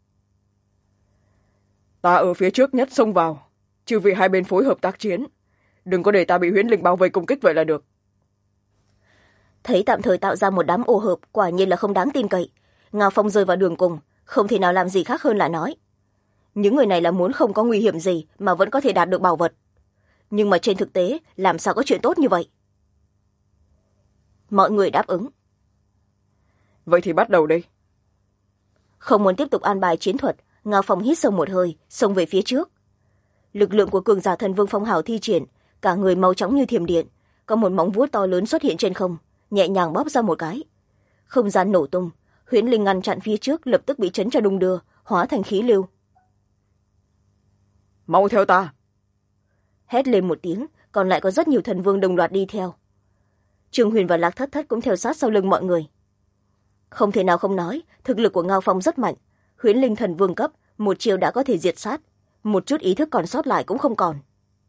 Ta ở phía trước nhất xông vào, chư vị hai bên phối hợp tác chiến. Đừng có để ta bị huyễn linh bao vây công kích vậy là được. Thấy tạm thời tạo ra một đám ô hợp quả nhiên là không đáng tin cậy. Ngao Phong rơi vào đường cùng, không thể nào làm gì khác hơn là nói. Những người này là muốn không có nguy hiểm gì mà vẫn có thể đạt được bảo vật. Nhưng mà trên thực tế, làm sao có chuyện tốt như vậy? Mọi người đáp ứng. Vậy thì bắt đầu đi. Không muốn tiếp tục an bài chiến thuật, Ngao Phong hít sâu một hơi, xông về phía trước. Lực lượng của cường giả thần vương phong hào thi triển, cả người mau chóng như thiểm điện, có một móng vuốt to lớn xuất hiện trên không, nhẹ nhàng bóp ra một cái. Không gian nổ tung, huyễn linh ngăn chặn phía trước lập tức bị chấn cho đung đưa, hóa thành khí lưu. Mau theo ta! Hét lên một tiếng, còn lại có rất nhiều thần vương đồng loạt đi theo. Trương Huyền và Lạc Thất Thất cũng theo sát sau lưng mọi người. Không thể nào không nói, thực lực của Ngao Phong rất mạnh. Huyễn linh thần vương cấp, một chiều đã có thể diệt sát, một chút ý thức còn sót lại cũng không còn.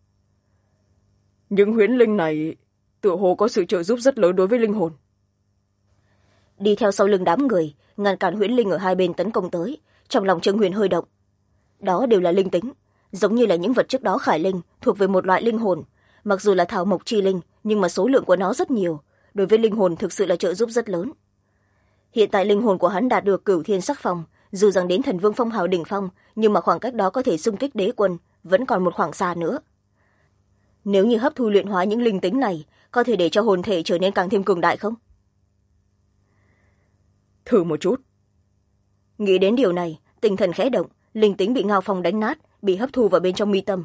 Những huyễn linh này tựa hồ có sự trợ giúp rất lớn đối với linh hồn. Đi theo sau lưng đám người, ngăn cản huyễn linh ở hai bên tấn công tới, trong lòng Trương Huyền hơi động. Đó đều là linh tính, giống như là những vật trước đó khải linh, thuộc về một loại linh hồn. Mặc dù là thảo mộc chi linh, nhưng mà số lượng của nó rất nhiều, đối với linh hồn thực sự là trợ giúp rất lớn. Hiện tại linh hồn của hắn đạt được cửu thiên sắc phong, dù rằng đến thần vương phong hào đỉnh phong, nhưng mà khoảng cách đó có thể xung kích đế quân, vẫn còn một khoảng xa nữa. Nếu như hấp thu luyện hóa những linh tính này, có thể để cho hồn thể trở nên càng thêm cường đại không? Thử một chút. Nghĩ đến điều này, tinh thần khẽ động, linh tính bị Ngao Phong đánh nát, bị hấp thu vào bên trong mi tâm.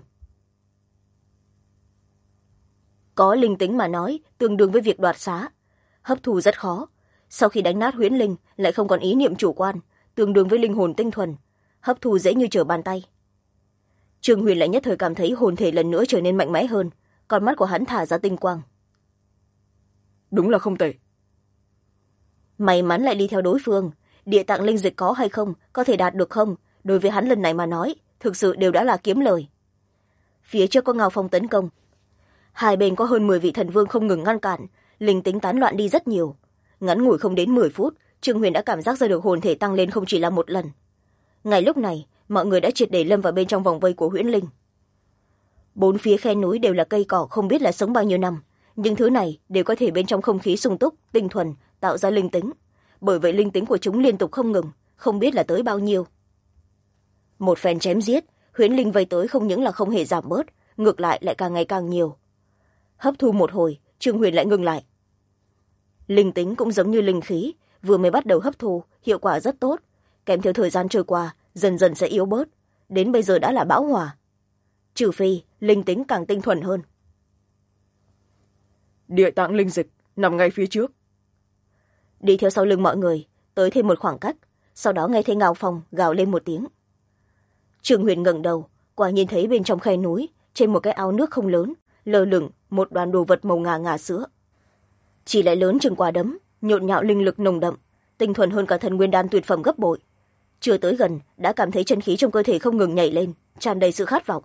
Có linh tính mà nói, tương đương với việc đoạt xá. Hấp thu rất khó. Sau khi đánh nát huyễn linh, lại không còn ý niệm chủ quan, tương đương với linh hồn tinh thuần. Hấp thu dễ như trở bàn tay. Trương Huyền lại nhất thời cảm thấy hồn thể lần nữa trở nên mạnh mẽ hơn, con mắt của hắn thả ra tinh quang. Đúng là không tệ. May mắn lại đi theo đối phương, địa tạng linh dịch có hay không, có thể đạt được không, đối với hắn lần này mà nói, thực sự đều đã là kiếm lời. Phía trước có Ngao Phong tấn công. Hai bên có hơn 10 vị thần vương không ngừng ngăn cản, linh tính tán loạn đi rất nhiều. Ngắn ngủi không đến 10 phút, Trương Huyền đã cảm giác ra được hồn thể tăng lên không chỉ là một lần. Ngay lúc này, mọi người đã triệt để lâm vào bên trong vòng vây của huyễn linh. Bốn phía khe núi đều là cây cỏ không biết là sống bao nhiêu năm, nhưng thứ này đều có thể bên trong không khí sung túc, tinh thuần, tạo ra linh tính. Bởi vậy linh tính của chúng liên tục không ngừng, không biết là tới bao nhiêu. Một phen chém giết, huyễn linh vây tới không những là không hề giảm bớt, ngược lại lại càng ngày càng nhiều. Hấp thu một hồi, Trương Huyền lại ngừng lại. Linh tính cũng giống như linh khí, vừa mới bắt đầu hấp thu, hiệu quả rất tốt, kèm theo thời gian trôi qua, dần dần sẽ yếu bớt, đến bây giờ đã là bão hòa. Trừ phi, linh tính càng tinh thuần hơn. Địa tạng linh dịch, nằm ngay phía trước. Đi theo sau lưng mọi người, tới thêm một khoảng cách, sau đó nghe thấy Ngao Phong gào lên một tiếng. Trương Huyền ngẩng đầu, quả nhìn thấy bên trong khe núi, trên một cái ao nước không lớn, lơ lửng một đoàn đồ vật màu ngà ngà sữa. Chỉ lại lớn chừng quả đấm, nhộn nhạo linh lực nồng đậm, tinh thuần hơn cả thần nguyên đan tuyệt phẩm gấp bội. Chưa tới gần, đã cảm thấy chân khí trong cơ thể không ngừng nhảy lên, tràn đầy sự khát vọng.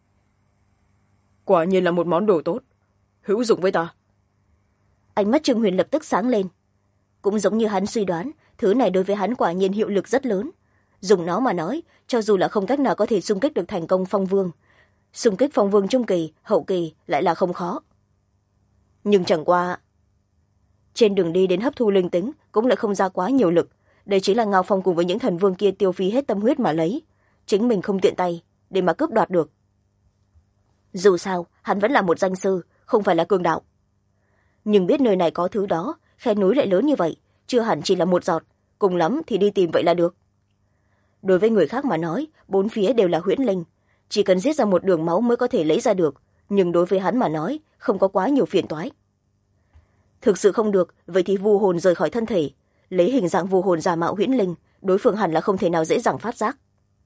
Quả nhiên là một món đồ tốt, hữu dụng với ta. Ánh mắt Trương Huyền lập tức sáng lên. Cũng giống như hắn suy đoán, thứ này đối với hắn quả nhiên hiệu lực rất lớn. Dùng nó mà nói, cho dù là không cách nào có thể xung kích được thành công phong vương, xung kích phong vương trung kỳ, hậu kỳ lại là không khó. Nhưng chẳng qua, trên đường đi đến hấp thu linh tính cũng lại không ra quá nhiều lực. Đây chính là Ngao Phong cùng với những thần vương kia tiêu phí hết tâm huyết mà lấy, chính mình không tiện tay để mà cướp đoạt được. Dù sao, hắn vẫn là một danh sư, không phải là cường đạo. Nhưng biết nơi này có thứ đó, khe núi lại lớn như vậy, chưa hẳn chỉ là một giọt, cùng lắm thì đi tìm vậy là được. Đối với người khác mà nói, bốn phía đều là huyễn linh, chỉ cần giết ra một đường máu mới có thể lấy ra được, nhưng đối với hắn mà nói không có quá nhiều phiền toái. Thực sự không được, vậy thì vu hồn rời khỏi thân thể, lấy hình dạng vu hồn giả mạo huyễn linh, đối phương hẳn là không thể nào dễ dàng phát giác.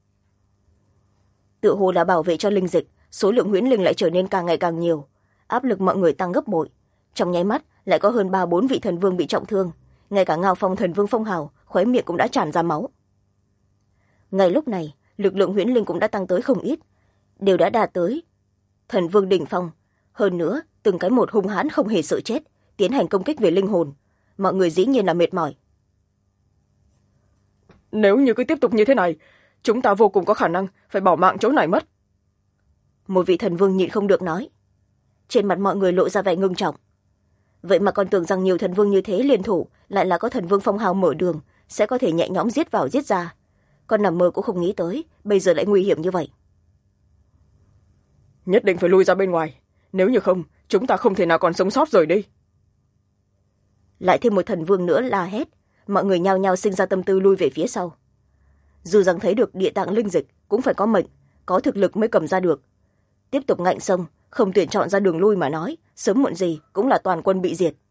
Tựa hồ là bảo vệ cho linh dịch, số lượng huyễn linh lại trở nên càng ngày càng nhiều, áp lực mọi người tăng gấp bội. Trong nháy mắt lại có hơn 3-4 vị thần vương bị trọng thương, ngay cả Ngao Phong thần vương Phong Hào khóe miệng cũng đã tràn ra máu. Ngay lúc này lực lượng huyễn linh cũng đã tăng tới không ít, đều đã đạt tới thần vương đỉnh phong. Hơn nữa từng cái một hung hãn không hề sợ chết, tiến hành công kích về linh hồn. Mọi người dĩ nhiên là mệt mỏi. Nếu như cứ tiếp tục như thế này, chúng ta vô cùng có khả năng phải bỏ mạng chỗ này mất. Một vị thần vương nhịn không được nói. Trên mặt mọi người lộ ra vẻ ngưng trọng. Vậy mà còn tưởng rằng nhiều thần vương như thế liên thủ, lại là có thần vương Phong Hào mở đường, sẽ có thể nhẹ nhõm giết vào giết ra. Con nằm mơ cũng không nghĩ tới bây giờ lại nguy hiểm như vậy. Nhất định phải lui ra bên ngoài, nếu như không chúng ta không thể nào còn sống sót rời đi. Lại thêm một thần vương nữa la hét, mọi người nhao nhao sinh ra tâm tư lui về phía sau. Dù rằng thấy được địa tạng linh dịch cũng phải có mệnh, có thực lực mới cầm ra được. Tiếp tục ngạnh sông, không tuyển chọn ra đường lui mà nói, sớm muộn gì cũng là toàn quân bị diệt.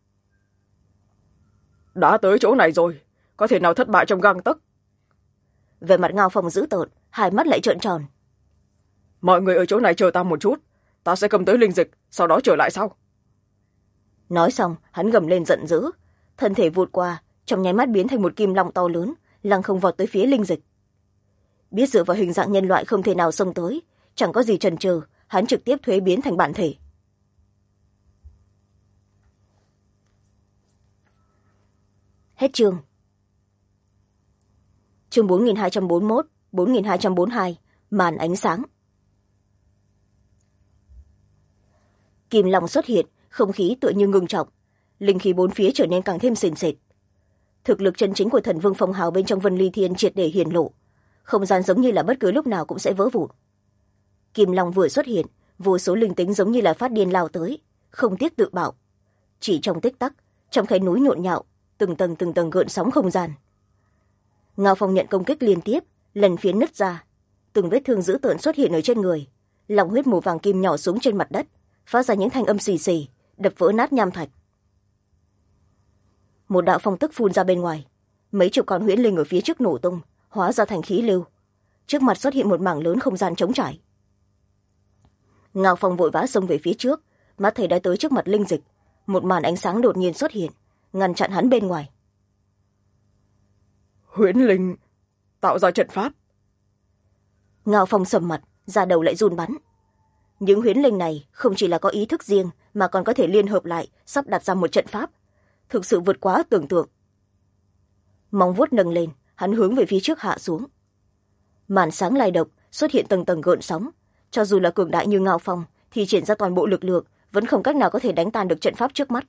Đã tới chỗ này rồi, có thể nào thất bại trong gang tấc. Về mặt Ngao Phong dữ tợn, hai mắt lại trợn tròn. Mọi người ở chỗ này chờ ta một chút, ta sẽ cầm tới linh dịch, sau đó trở lại sau. Nói xong hắn gầm lên giận dữ, thân thể vụt qua, trong nháy mắt biến thành một kim long to lớn, lăng không vọt tới phía linh dịch. Biết dựa vào hình dạng nhân loại không thể nào xông tới, chẳng có gì chần chừ, hắn trực tiếp thuế biến thành bản thể. Hết chương. Chương 4241, 4242, màn ánh sáng. Kim long xuất hiện, không khí tựa như ngưng trọng, linh khí bốn phía trở nên càng thêm sền sệt. Thực lực chân chính của thần vương Phong Hào bên trong Vân Ly Thiên triệt để hiển lộ, không gian giống như là bất cứ lúc nào cũng sẽ vỡ vụn. Kim long vừa xuất hiện, vô số linh tính giống như là phát điên lao tới, không tiếc tự bạo. Chỉ trong tích tắc, trong khe núi nhộn nhạo, từng tầng gợn sóng không gian. Ngao Phong nhận công kích liên tiếp, lần phiến nứt ra, từng vết thương dữ tợn xuất hiện ở trên người, lòng huyết màu vàng kim nhỏ xuống trên mặt đất, phát ra những thanh âm xì xì, đập vỡ nát nham thạch. Một đạo phong tức phun ra bên ngoài, mấy chục con huyễn linh ở phía trước nổ tung, hóa ra thành khí lưu. Trước mặt xuất hiện một mảng lớn không gian trống trải. Ngao Phong vội vã xông về phía trước, mắt thấy đã tới trước mặt linh dịch, một màn ánh sáng đột nhiên xuất hiện, ngăn chặn hắn bên ngoài. Huyễn linh tạo ra trận pháp. Ngao Phong sầm mặt, da đầu lại run bắn. Những huyễn linh này không chỉ là có ý thức riêng mà còn có thể liên hợp lại, sắp đặt ra một trận pháp, thực sự vượt quá tưởng tượng. Móng vuốt nâng lên, hắn hướng về phía trước hạ xuống. Màn sáng lay động, xuất hiện tầng gợn sóng, cho dù là cường đại như Ngao Phong thì triển ra toàn bộ lực lượng vẫn không cách nào có thể đánh tan được trận pháp trước mắt.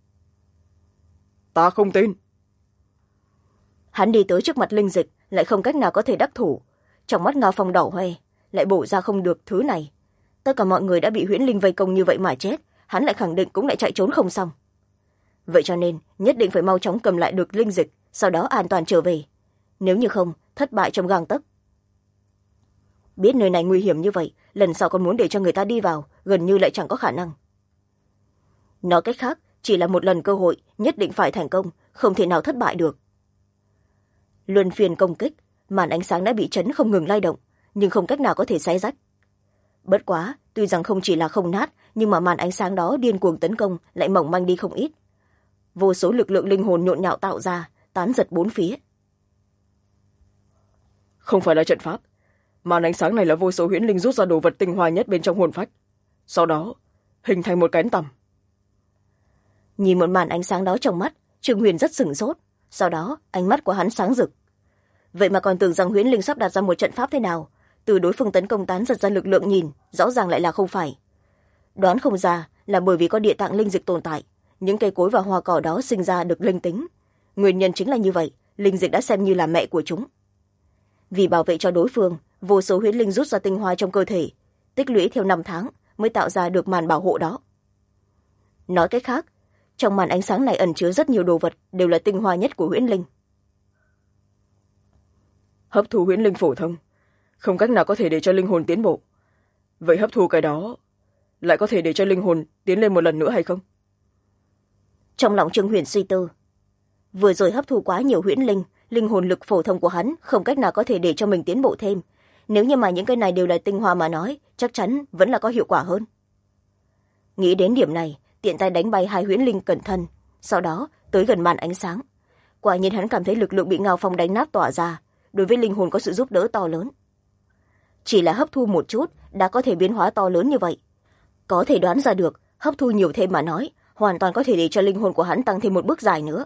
Ta không tin. Hắn đi tới trước mặt linh dịch, lại không cách nào có thể đắc thủ. Trong mắt Ngao Phong đỏ hoe, lại bổ ra không được thứ này. Tất cả mọi người đã bị huyễn linh vây công như vậy mà chết, hắn lại khẳng định cũng lại chạy trốn không xong. Vậy cho nên nhất định phải mau chóng cầm lại được linh dịch, sau đó an toàn trở về. Nếu như không, thất bại trong gang tấc. Biết nơi này nguy hiểm như vậy, lần sau còn muốn để cho người ta đi vào, gần như lại chẳng có khả năng. Nói cách khác, chỉ là một lần cơ hội, nhất định phải thành công, không thể nào thất bại được. Luân phiên công kích, màn ánh sáng đã bị chấn không ngừng lay động, nhưng không cách nào có thể xé rách. Bất quá, tuy rằng không chỉ là không nát, nhưng mà màn ánh sáng đó điên cuồng tấn công lại mỏng manh đi không ít. Vô số lực lượng linh hồn nhộn nhạo tạo ra, tán giật bốn phía. Không phải là trận pháp, màn ánh sáng này là vô số huyễn linh rút ra đồ vật tinh hoa nhất bên trong hồn phách, sau đó hình thành một cánh tằm. Nhìn một màn ánh sáng đó trong mắt, Trương Huyền rất sửng sốt, sau đó ánh mắt của hắn sáng rực. Vậy mà còn tưởng rằng huyễn linh sắp đặt ra một trận pháp thế nào, từ đối phương tấn công tán giật ra lực lượng nhìn, rõ ràng lại là không phải. Đoán không ra là bởi vì có địa tạng linh dịch tồn tại, những cây cối và hoa cỏ đó sinh ra được linh tính. Nguyên nhân chính là như vậy, linh dịch đã xem như là mẹ của chúng. Vì bảo vệ cho đối phương, vô số huyễn linh rút ra tinh hoa trong cơ thể, tích lũy theo 5 tháng mới tạo ra được màn bảo hộ đó. Nói cách khác, trong màn ánh sáng này ẩn chứa rất nhiều đồ vật, đều là tinh hoa nhất của huyễn linh. Hấp thu huyễn linh phổ thông, không cách nào có thể để cho linh hồn tiến bộ, vậy hấp thu cái đó lại có thể để cho linh hồn tiến lên một lần nữa hay không? Trong lòng Trương Huyền suy tư, vừa rồi hấp thu quá nhiều huyễn linh, linh hồn lực phổ thông của hắn không cách nào có thể để cho mình tiến bộ thêm. Nếu như mà những cái này đều là tinh hoa mà nói, chắc chắn vẫn là có hiệu quả hơn. Nghĩ đến điểm này, tiện tay đánh bay hai huyễn linh cẩn thân, sau đó tới gần màn ánh sáng. Quả nhiên hắn cảm thấy lực lượng bị Ngao Phong đánh nát tỏa ra, đối với linh hồn có sự giúp đỡ to lớn. Chỉ là hấp thu một chút đã có thể biến hóa to lớn như vậy. Có thể đoán ra được, hấp thu nhiều thêm mà nói, hoàn toàn có thể để cho linh hồn của hắn tăng thêm một bước dài nữa.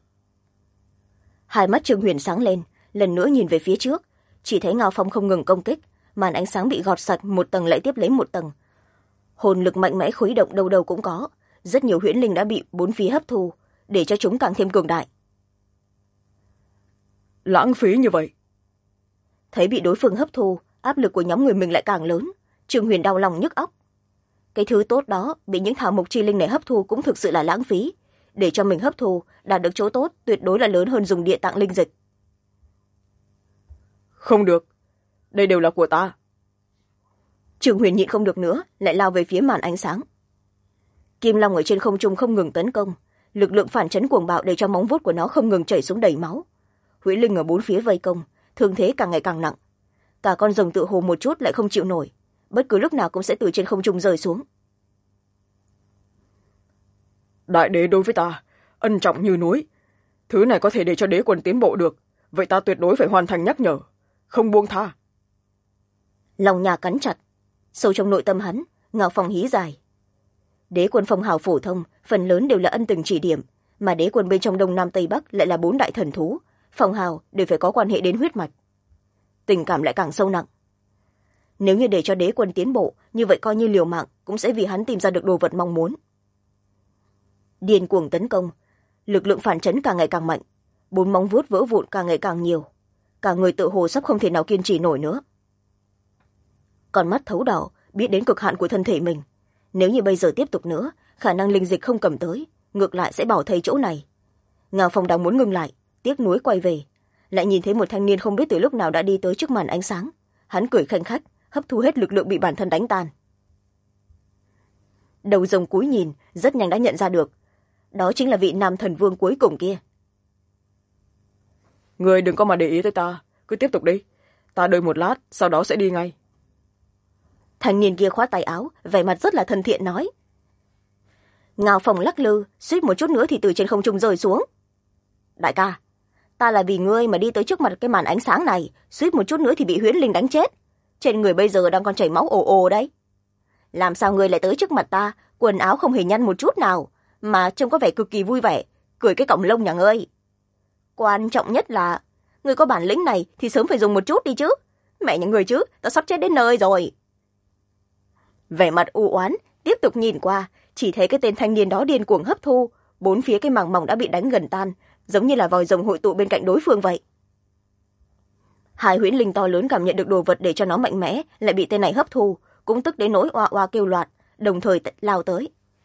Hai mắt Trương Huyền sáng lên, lần nữa nhìn về phía trước, chỉ thấy Ngao Phong không ngừng công kích, màn ánh sáng bị gọt sạch một tầng lại tiếp lấy một tầng. Hồn lực mạnh mẽ khuấy động đâu đâu cũng có, rất nhiều huyễn linh đã bị bốn phía hấp thu, để cho chúng càng thêm cường đại. Lãng phí như vậy. Thấy bị đối phương hấp thu, áp lực của nhóm người mình lại càng lớn, Trương Huyền đau lòng nhức óc. Cái thứ tốt đó bị những thảo mộc chi linh này hấp thu cũng thực sự là lãng phí, để cho mình hấp thu đạt được chỗ tốt tuyệt đối là lớn hơn dùng địa tạng linh dịch. Không được, đây đều là của ta. Trương Huyền nhịn không được nữa, lại lao về phía màn ánh sáng. Kim long ở trên không trung không ngừng tấn công, lực lượng phản chấn cuồng bạo để cho móng vuốt của nó không ngừng chảy xuống đầy máu. Huyễn linh ở bốn phía vây công, thương thế càng ngày càng nặng. Cả con rồng tự hồ một chút lại không chịu nổi, bất cứ lúc nào cũng sẽ từ trên không trung rơi xuống. Đại đế đối với ta ân trọng như núi, thứ này có thể để cho đế quân tiến bộ được, vậy ta tuyệt đối phải hoàn thành nhắc nhở, không buông tha. Lòng nhà cắn chặt, sâu trong nội tâm hắn, Ngao Phong hí dài. Đế quân phong hào phổ thông phần lớn đều là ân tình chỉ điểm, mà đế quân bên trong đông nam tây bắc lại là bốn đại thần thú, phong hào đều phải có quan hệ đến huyết mạch, tình cảm lại càng sâu nặng. Nếu như để cho đế quân tiến bộ, như vậy coi như liều mạng cũng sẽ vì hắn tìm ra được đồ vật mong muốn. Điên cuồng tấn công, lực lượng phản chấn càng ngày càng mạnh, bốn móng vuốt vỡ vụn càng ngày càng nhiều, cả người tự hồ sắp không thể nào kiên trì nổi nữa. Con mắt thấu đỏ, biết đến cực hạn của thân thể mình, nếu như bây giờ tiếp tục nữa, khả năng linh dịch không cầm tới, ngược lại sẽ bỏ thây chỗ này. Ngao Phong đang muốn ngừng lại, tiếc nuối quay về, lại nhìn thấy một thanh niên không biết từ lúc nào đã đi tới trước màn ánh sáng. Hắn cười khanh khách, hấp thu hết lực lượng bị bản thân đánh tan. Đầu rồng cúi nhìn, rất nhanh đã nhận ra được, đó chính là vị nam thần vương cuối cùng kia. Người đừng có mà để ý tới ta, cứ tiếp tục đi, ta đợi một lát sau đó sẽ đi ngay. Thanh niên kia khoát tay áo, vẻ mặt rất là thân thiện nói. Ngao Phong lắc lư, suýt một chút nữa thì từ trên không trung rơi xuống. Đại ca, ta là vì ngươi mà đi tới trước mặt cái màn ánh sáng này, suýt một chút nữa thì bị huyễn linh đánh chết, trên người bây giờ đang còn chảy máu ồ ồ đấy. Làm sao ngươi lại tới trước mặt ta, quần áo không hề nhăn một chút nào, mà trông có vẻ cực kỳ vui vẻ, cười cái cọng lông nhà ngươi. Quan trọng nhất là ngươi có bản lĩnh này thì sớm phải dùng một chút đi chứ. Mẹ nhà ngươi chứ, ta sắp chết đến nơi rồi. Vẻ mặt u oán, tiếp tục nhìn qua, chỉ thấy cái tên thanh niên đó điên cuồng hấp thu, bốn phía cái màng mỏng đã bị đánh gần tan, giống như là vòi rồng hội tụ bên cạnh đối phương vậy. Hai huyễn linh to lớn cảm nhận được đồ vật để cho nó mạnh mẽ, lại bị tên này hấp thu, cũng tức đến nỗi oa oa kêu loạn, đồng thời lao tới.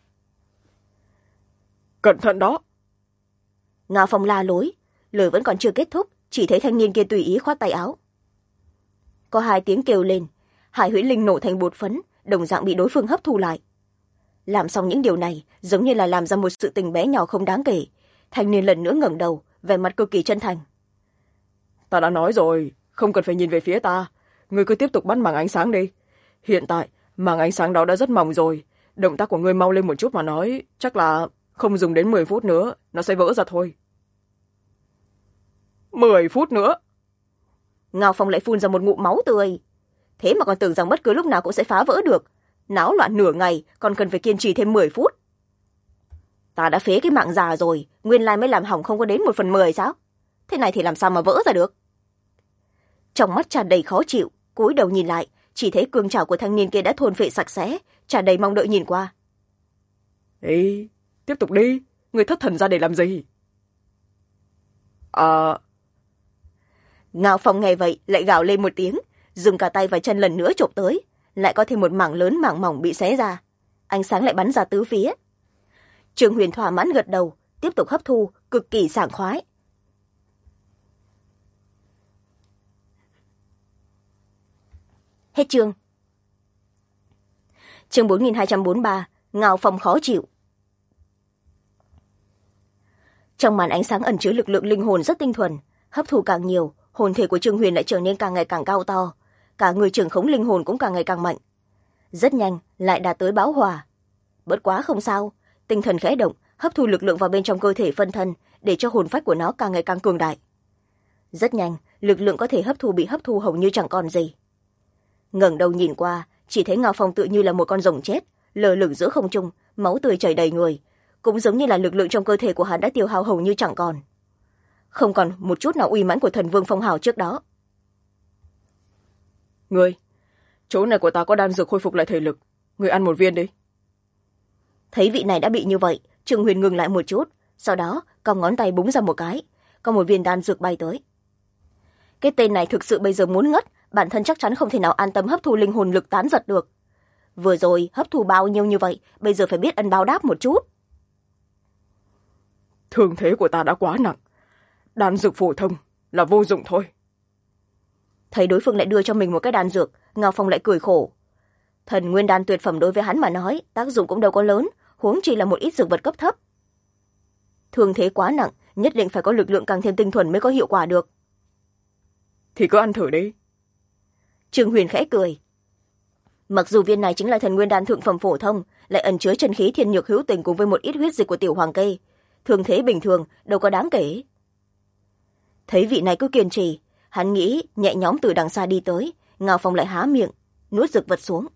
Cẩn thận đó. Ngao Phong la lối, lời vẫn còn chưa kết thúc, chỉ thấy thanh niên kia tùy ý khoát tay áo. Có hai tiếng kêu lên, hai huyễn linh nổ thành bột phấn, đồng dạng bị đối phương hấp thu lại. Làm xong những điều này, giống như là làm ra một sự tình bé nhỏ không đáng kể. Thanh niên lần nữa ngẩng đầu, vẻ mặt cực kỳ chân thành. Ta đã nói rồi, không cần phải nhìn về phía ta, ngươi cứ tiếp tục bắn màng ánh sáng đi. Hiện tại màng ánh sáng đó đã rất mỏng rồi, động tác của ngươi mau lên một chút mà nói, chắc là không dùng đến 10 phút nữa nó sẽ vỡ ra thôi. 10 phút nữa? Ngao Phong lại phun ra một ngụm máu tươi. Thế mà còn tưởng rằng bất cứ lúc nào cũng sẽ phá vỡ được, náo loạn nửa ngày còn cần phải kiên trì thêm 10 phút. Ta đã phế cái mạng già rồi, nguyên lai mới làm hỏng không có đến 1/10 sao? Thế này thì làm sao mà vỡ ra được? Trong mắt tràn đầy khó chịu, cúi đầu nhìn lại, chỉ thấy cương trảo của thanh niên kia đã thôn phệ sạch sẽ, tràn đầy mong đợi nhìn qua. Ê, tiếp tục đi, người thất thần ra để làm gì? Ngao Phong nghe vậy lại gào lên một tiếng, dùng cả tay và chân lần nữa chộp tới, lại có thêm một mảng lớn mảng mỏng bị xé ra, ánh sáng lại bắn ra tứ phía. Trương Huyền thỏa mãn gật đầu, tiếp tục hấp thu, cực kỳ sảng khoái. Hết chương. chương 4243, Ngao Phong khó chịu. Trong màn ánh sáng ẩn chứa lực lượng linh hồn rất tinh thuần, hấp thụ càng nhiều, hồn thể của Trương Huyền lại trở nên càng ngày càng cao to, cả người trưởng khống linh hồn cũng càng ngày càng mạnh. Rất nhanh lại đạt tới bão hòa. Bất quá không sao, tinh thần khẽ động, hấp thu lực lượng vào bên trong cơ thể phân thân, để cho hồn phách của nó càng ngày càng cường đại. Rất nhanh, lực lượng có thể hấp thu bị hấp thu hầu như chẳng còn gì. Ngẩng đầu nhìn qua, chỉ thấy Ngao Phong tự như là một con rồng chết, lơ lửng giữa không trung, máu tươi chảy đầy người, cũng giống như là lực lượng trong cơ thể của hắn đã tiêu hao hầu như chẳng còn, không còn một chút nào uy mãnh của thần vương phong hào trước đó. Ngươi, chỗ này của ta có đan dược khôi phục lại thể lực, ngươi ăn một viên đi. Thấy vị này đã bị như vậy, Trương Huyền ngừng lại một chút, sau đó cong ngón tay búng ra một cái, có một viên đan dược bay tới. Cái tên này thực sự bây giờ muốn ngất, bản thân chắc chắn không thể nào an tâm hấp thu linh hồn lực tán giật được. Vừa rồi hấp thu bao nhiêu như vậy, bây giờ phải biết ân báo đáp một chút. Thương thế của ta đã quá nặng, đan dược phổ thông là vô dụng thôi. Thấy đối phương lại đưa cho mình một cái đan dược, Ngao Phong lại cười khổ. Thần nguyên đan tuyệt phẩm đối với hắn mà nói, tác dụng cũng đâu có lớn, huống chi là một ít dược vật cấp thấp. Thương thế quá nặng, nhất định phải có lực lượng càng thêm tinh thuần mới có hiệu quả được. Thì cứ ăn thử đi. Trương Huyền khẽ cười. Mặc dù viên này chính là thần nguyên đan thượng phẩm phổ thông, lại ẩn chứa chân khí thiên nhược hữu tình cùng với một ít huyết dịch của tiểu hoàng kê, thương thế bình thường đâu có đáng kể. Thấy vị này cứ kiên trì, hắn nghĩ nhẹ nhõm từ đằng xa đi tới, Ngao Phong lại há miệng nuốt dược vật xuống.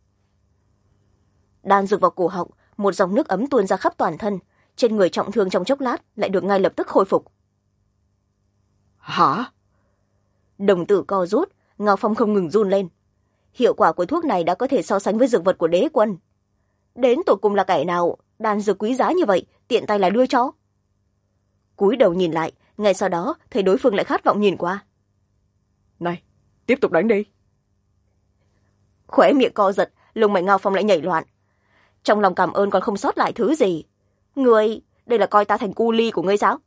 Đan dược vào cổ họng, một dòng nước ấm tuôn ra khắp toàn thân, trên người trọng thương trong chốc lát lại được ngay lập tức khôi phục. Hả? Đồng tử co rút, Ngao Phong không ngừng run lên. Hiệu quả của thuốc này đã có thể so sánh với dược vật của đế quân. Đến tột cùng là kẻ nào đan dược quý giá như vậy tiện tay là đưa cho? Cúi đầu nhìn lại, ngay sau đó thấy đối phương lại khát vọng nhìn qua. Này, tiếp tục đánh đi. Khóe miệng co giật, lông mày Ngao Phong lại nhảy loạn. Trong lòng cảm ơn còn không sót lại thứ gì. Ngươi, đây là coi ta thành cu ly của ngươi sao?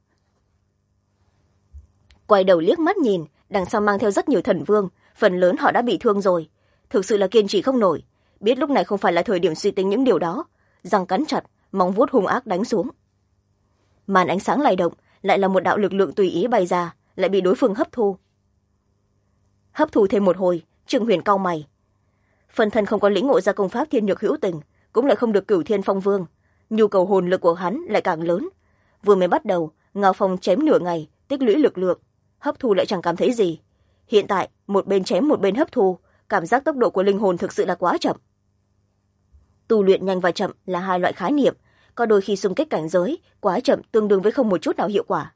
Quay đầu liếc mắt nhìn, đằng sau mang theo rất nhiều thần vương, phần lớn họ đã bị thương rồi, thực sự là kiên trì không nổi, biết lúc này không phải là thời điểm suy tính những điều đó, răng cắn chặt, móng vuốt hung ác đánh xuống. Màn ánh sáng lay động, lại là một đạo lực lượng tùy ý bay ra, lại bị đối phương hấp thu. Hấp thu thêm một hồi, Trương Huyền cau mày. Phần thân không có lĩnh ngộ ra công pháp thiên nhược hữu tình, cũng lại không được cửu thiên phong vương, nhu cầu hồn lực của hắn lại càng lớn. Vừa mới bắt đầu, Ngao Phong chém nửa ngày, tích lũy lực lượng, hấp thu lại chẳng cảm thấy gì. Hiện tại, một bên chém một bên hấp thu, cảm giác tốc độ của linh hồn thực sự là quá chậm. Tu luyện nhanh và chậm là hai loại khái niệm, có đôi khi xung kích cảnh giới, quá chậm tương đương với không một chút nào hiệu quả.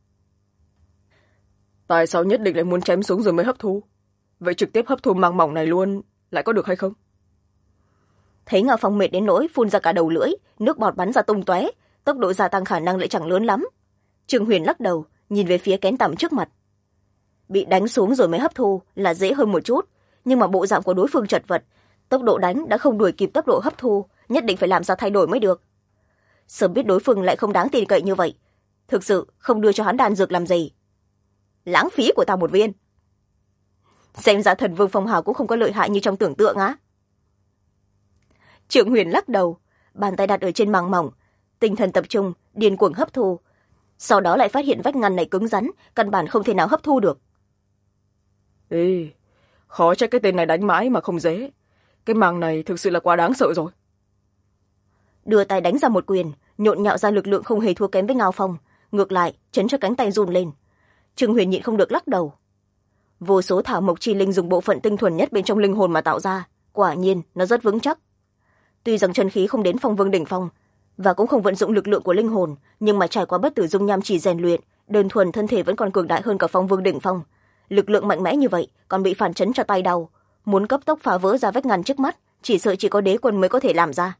Tại sao nhất định lại muốn chém xuống rồi mới hấp thu? Vậy trực tiếp hấp thu màng mỏng này luôn, lại có được hay không? Thấy Ngao Phong mệt đến nỗi phun ra cả đầu lưỡi, nước bọt bắn ra tung tóe, tốc độ gia tăng khả năng lại chẳng lớn lắm. Trương Huyền lắc đầu, nhìn về phía kén tằm trước mặt. Bị đánh xuống rồi mới hấp thu là dễ hơn một chút, nhưng mà bộ dạng của đối phương chật vật, tốc độ đánh đã không đuổi kịp tốc độ hấp thu, nhất định phải làm ra thay đổi mới được. Sớm biết đối phương lại không đáng tin cậy như vậy, thực sự không đưa cho hắn đan dược làm gì. Lãng phí của ta một viên. Xem ra thần vương phong hào cũng không có lợi hại như trong tưởng tượng á. Trương Huyền lắc đầu, bàn tay đặt ở trên màng mỏng, tinh thần tập trung, điên cuồng hấp thu, sau đó lại phát hiện vách ngăn này cứng rắn, căn bản không thể nào hấp thu được. Ê, khó trách cái tên này đánh mãi mà không dễ. Cái màng này thực sự là quá đáng sợ rồi. Đưa tay đánh ra một quyền, nhộn nhạo ra lực lượng không hề thua kém với Ngao Phong, ngược lại chấn cho cánh tay run lên. Trương Huyền nhịn không được lắc đầu. Vô số thảo mộc chi linh dùng bộ phận tinh thuần nhất bên trong linh hồn mà tạo ra, quả nhiên nó rất vững chắc. Tuy rằng chân khí không đến phong vương đỉnh phong và cũng không vận dụng lực lượng của linh hồn, nhưng mà trải qua bất tử dung nham chỉ rèn luyện, đơn thuần thân thể vẫn còn cường đại hơn cả phong vương đỉnh phong. Lực lượng mạnh mẽ như vậy còn bị phản chấn cho tay đau, muốn cấp tốc phá vỡ ra vách ngăn trước mắt, chỉ sợ chỉ có đế quân mới có thể làm ra.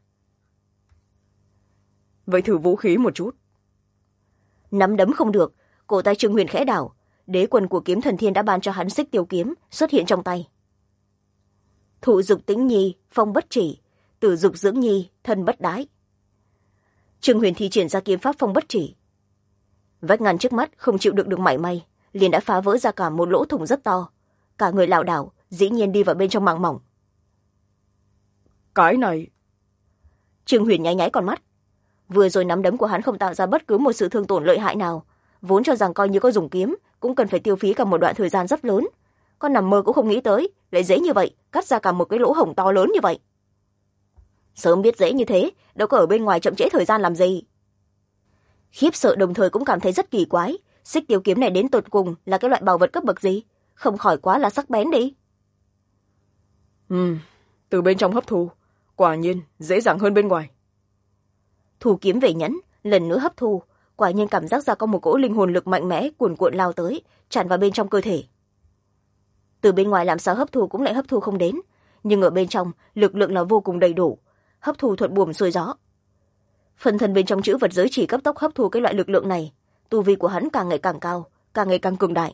Vậy thử vũ khí một chút. Nắm đấm không được, cổ tay Trương Huyền khẽ đảo, đế quân của kiếm thần thiên đã ban cho hắn xích tiêu kiếm xuất hiện trong tay. Thụ dục tĩnh nhi, phong bất chỉ, tử dục dưỡng nhi, thân bất đái. Trương Huyền thi triển ra kiếm pháp phong bất chỉ. Vách ngăn trước mắt không chịu đựng được mảy may, liền đã phá vỡ ra cả một lỗ thủng rất to, cả người lảo đảo dĩ nhiên đi vào bên trong màng mỏng. Cái này... Trương Huyền nháy nháy con mắt. Vừa rồi nắm đấm của hắn không tạo ra bất cứ một sự thương tổn lợi hại nào, vốn cho rằng coi như có dùng kiếm cũng cần phải tiêu phí cả một đoạn thời gian rất lớn. Con nằm mơ cũng không nghĩ tới lại dễ như vậy cắt ra cả một cái lỗ hổng to lớn như vậy. Sớm biết dễ như thế, đâu có ở bên ngoài chậm trễ thời gian làm gì. Khiếp sợ đồng thời cũng cảm thấy rất kỳ quái, xích tiêu kiếm này đến tột cùng là cái loại bảo vật cấp bậc gì, không khỏi quá là sắc bén đi. Từ bên trong hấp thu, quả nhiên dễ dàng hơn bên ngoài. Thu kiếm về nhẫn, lần nữa hấp thu, quả nhiên cảm giác ra có một cỗ linh hồn lực mạnh mẽ cuồn cuộn lao tới, tràn vào bên trong cơ thể. Từ bên ngoài làm sao hấp thu cũng lại hấp thu không đến, nhưng ở bên trong lực lượng là vô cùng đầy đủ, hấp thu thuận buồm xuôi gió. Phần thân bên trong chữ vật giới chỉ cấp tốc hấp thu cái loại lực lượng này, tu vi của hắn càng ngày càng cao, càng ngày càng cường đại.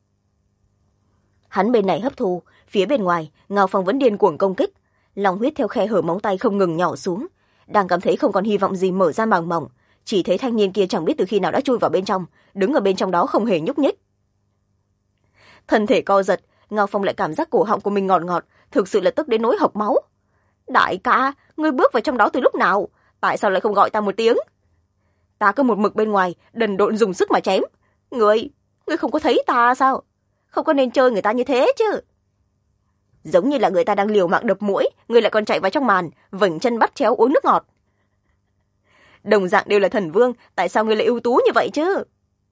Hắn bên này hấp thu, phía bên ngoài Ngao Phong vẫn điên cuồng công kích, lòng huyết theo khe hở móng tay không ngừng nhỏ xuống, đang cảm thấy không còn hy vọng gì mở ra màng mỏng, chỉ thấy thanh niên kia chẳng biết từ khi nào đã chui vào bên trong, đứng ở bên trong đó không hề nhúc nhích. Thân thể co giật, Ngao Phong lại cảm giác cổ họng của mình ngọt ngọt, thực sự là tức đến nỗi hộc máu. Đại ca, ngươi bước vào trong đó từ lúc nào? Tại sao lại không gọi ta một tiếng? Ta cứ một mực bên ngoài đần độn dùng sức mà chém. Ngươi không có thấy ta sao? Không có nên chơi người ta như thế chứ. Giống như là người ta đang liều mạng đập muỗi, ngươi lại còn chạy vào trong màn vểnh chân bắt chéo uống nước ngọt. Đồng dạng đều là thần vương, tại sao ngươi lại ưu tú như vậy chứ?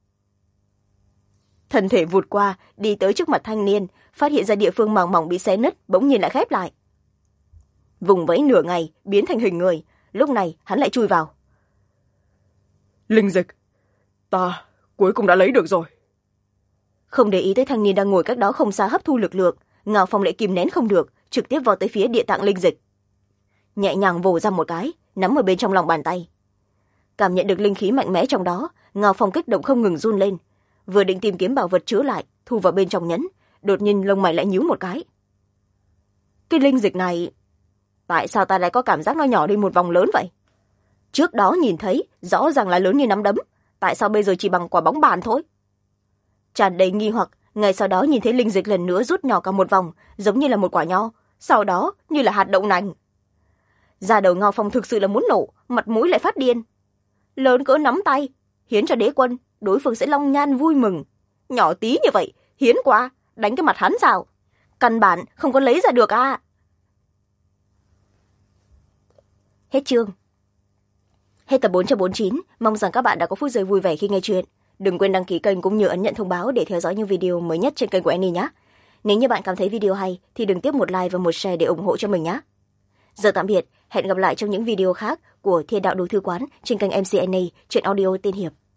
Thân thể vụt qua, đi tới trước mặt thanh niên, phát hiện ra địa phương màng mỏng bị xé nứt bỗng nhiên lại khép lại. Vùng vẫy nửa ngày biến thành hình người, lúc này hắn lại chui vào. Linh dịch, ta cuối cùng đã lấy được rồi. Không để ý tới thanh niên đang ngồi cách đó không xa hấp thu lực lượng, Ngao Phong lại kìm nén không được, trực tiếp vào tới phía địa tạng linh dịch. Nhẹ nhàng vồ ra một cái, nắm ở bên trong lòng bàn tay. Cảm nhận được linh khí mạnh mẽ trong đó, Ngao Phong kích động không ngừng run lên, vừa định tìm kiếm bảo vật chứa lại thu vào bên trong nhẫn, đột nhiên lông mày lại nhíu một cái. Cái linh dịch này, tại sao ta lại có cảm giác nó nhỏ đi một vòng lớn vậy? Trước đó nhìn thấy rõ ràng là lớn như nắm đấm, tại sao bây giờ chỉ bằng quả bóng bàn thôi? Tràn đầy nghi hoặc, ngay sau đó nhìn thấy linh dịch lần nữa rút nhỏ cả một vòng, giống như là một quả nho, sau đó như là hạt đậu nành. Da đầu Ngao Phong thực sự là muốn nổ, mặt mũi lại phát điên. Lớn cỡ nắm tay, hiến cho đế quân, đối phương sẽ long nhan vui mừng. Nhỏ tí như vậy, hiến quá, đánh cái mặt hắn sao? Căn bản không có lấy ra được à? Hết chương. Hết tập 449, mong rằng các bạn đã có phút giây vui vẻ khi nghe chuyện. Đừng quên đăng ký kênh cũng như ấn nhận thông báo để theo dõi những video mới nhất trên kênh của Annie nhé. Nếu như bạn cảm thấy video hay thì đừng tiếp một like và một share để ủng hộ cho mình nhé. Giờ tạm biệt, hẹn gặp lại trong những video khác của Thiên Đạo Đồ Thư Quán trên kênh MC Annie, truyện audio tiên hiệp.